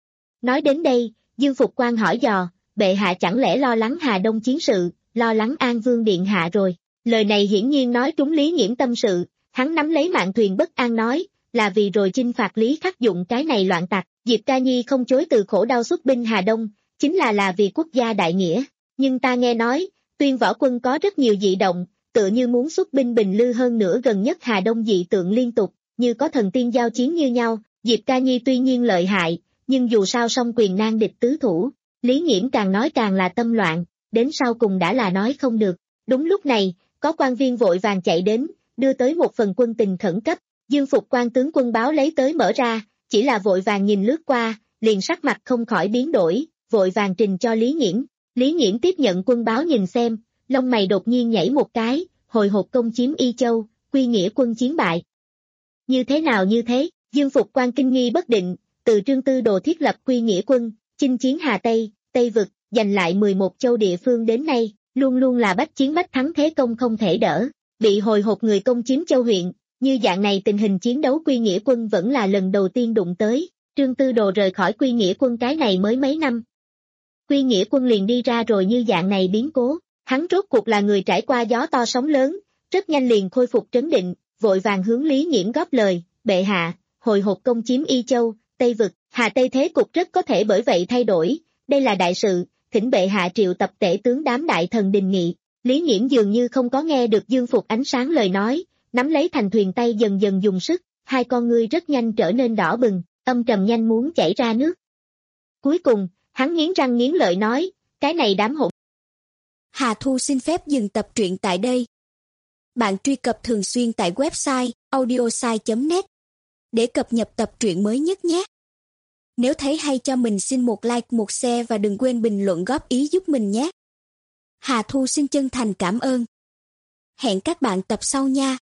Nói đến đây, Dương Phục Quang hỏi dò, bệ hạ chẳng lẽ lo lắng Hà Đông chiến sự, lo lắng An Vương điện hạ rồi. Lời này hiển nhiên nói trúng Lý Nghiễm tâm sự, hắn nắm lấy mạn thuyền bất an nói, là vì rồi chinh phạt Lý Khắc Dụng cái này loạn tặc, Diệp Ca Nhi không chối từ khổ đau xuất binh Hà Đông, chính là là vì quốc gia đại nghĩa. Nhưng ta nghe nói, Tuyên Võ Quân có rất nhiều dị động, tựa như muốn xuất binh Bình Lư, hơn nữa gần nhất Hà Đông dị tượng liên tục, như có thần tiên giao chiến như nhau. Diệp Ca Nhi tuy nhiên lợi hại, nhưng dù sao song quyền nan địch tứ thủ. Lý Nghiễm càng nói càng là tâm loạn, đến sau cùng đã là nói không được. Đúng lúc này, có quan viên vội vàng chạy đến, đưa tới một phần quân tình khẩn cấp. Dương Phục Quang tướng quân báo lấy tới mở ra, chỉ là vội vàng nhìn lướt qua, liền sắc mặt không khỏi biến đổi, vội vàng trình cho Lý Nghiễm. Lý Nghiễm tiếp nhận quân báo nhìn xem, lông mày đột nhiên nhảy một cái, hồi hộp công chiếm Y Châu, Quy Nghĩa quân chiến bại. Như thế nào như thế? Dương Phục Quang kinh nghi bất định, từ Trương Tư Đồ thiết lập Quy Nghĩa quân, chinh chiến Hà Tây, Tây vực, giành lại mười một châu địa phương đến nay, luôn luôn là bách chiến bách thắng thế công không thể đỡ, bị hồi hộp người công chiếm châu huyện, như dạng này tình hình chiến đấu Quy Nghĩa quân vẫn là lần đầu tiên đụng tới, Trương Tư Đồ rời khỏi Quy Nghĩa quân cái này mới mấy năm. Quy Nghĩa Quân liền đi ra rồi như dạng này biến cố, hắn rốt cuộc là người trải qua gió to sóng lớn, rất nhanh liền khôi phục trấn định, vội vàng hướng Lý Nghiễm góp lời, bệ hạ, hồi hộp công chiếm Y Châu, Tây Vực, Hà Tây thế cục rất có thể bởi vậy thay đổi, đây là đại sự, thỉnh bệ hạ triệu tập tể tướng đám đại thần đình nghị. Lý Nghiễm dường như không có nghe được Dương Phục ánh sáng lời nói, nắm lấy thành thuyền tay dần dần dùng sức, hai con ngươi rất nhanh trở nên đỏ bừng, âm trầm nhanh muốn chảy ra nước. Cuối cùng, hắn nghiến răng nghiến lợi nói, cái này đám hỗn. Hà Thu xin phép dừng tập truyện tại đây. Bạn truy cập thường xuyên tại website audiosai chấm net để cập nhật tập truyện mới nhất nhé. Nếu thấy hay cho mình xin một like, một share và đừng quên bình luận góp ý giúp mình nhé. Hà Thu xin chân thành cảm ơn. Hẹn các bạn tập sau nha.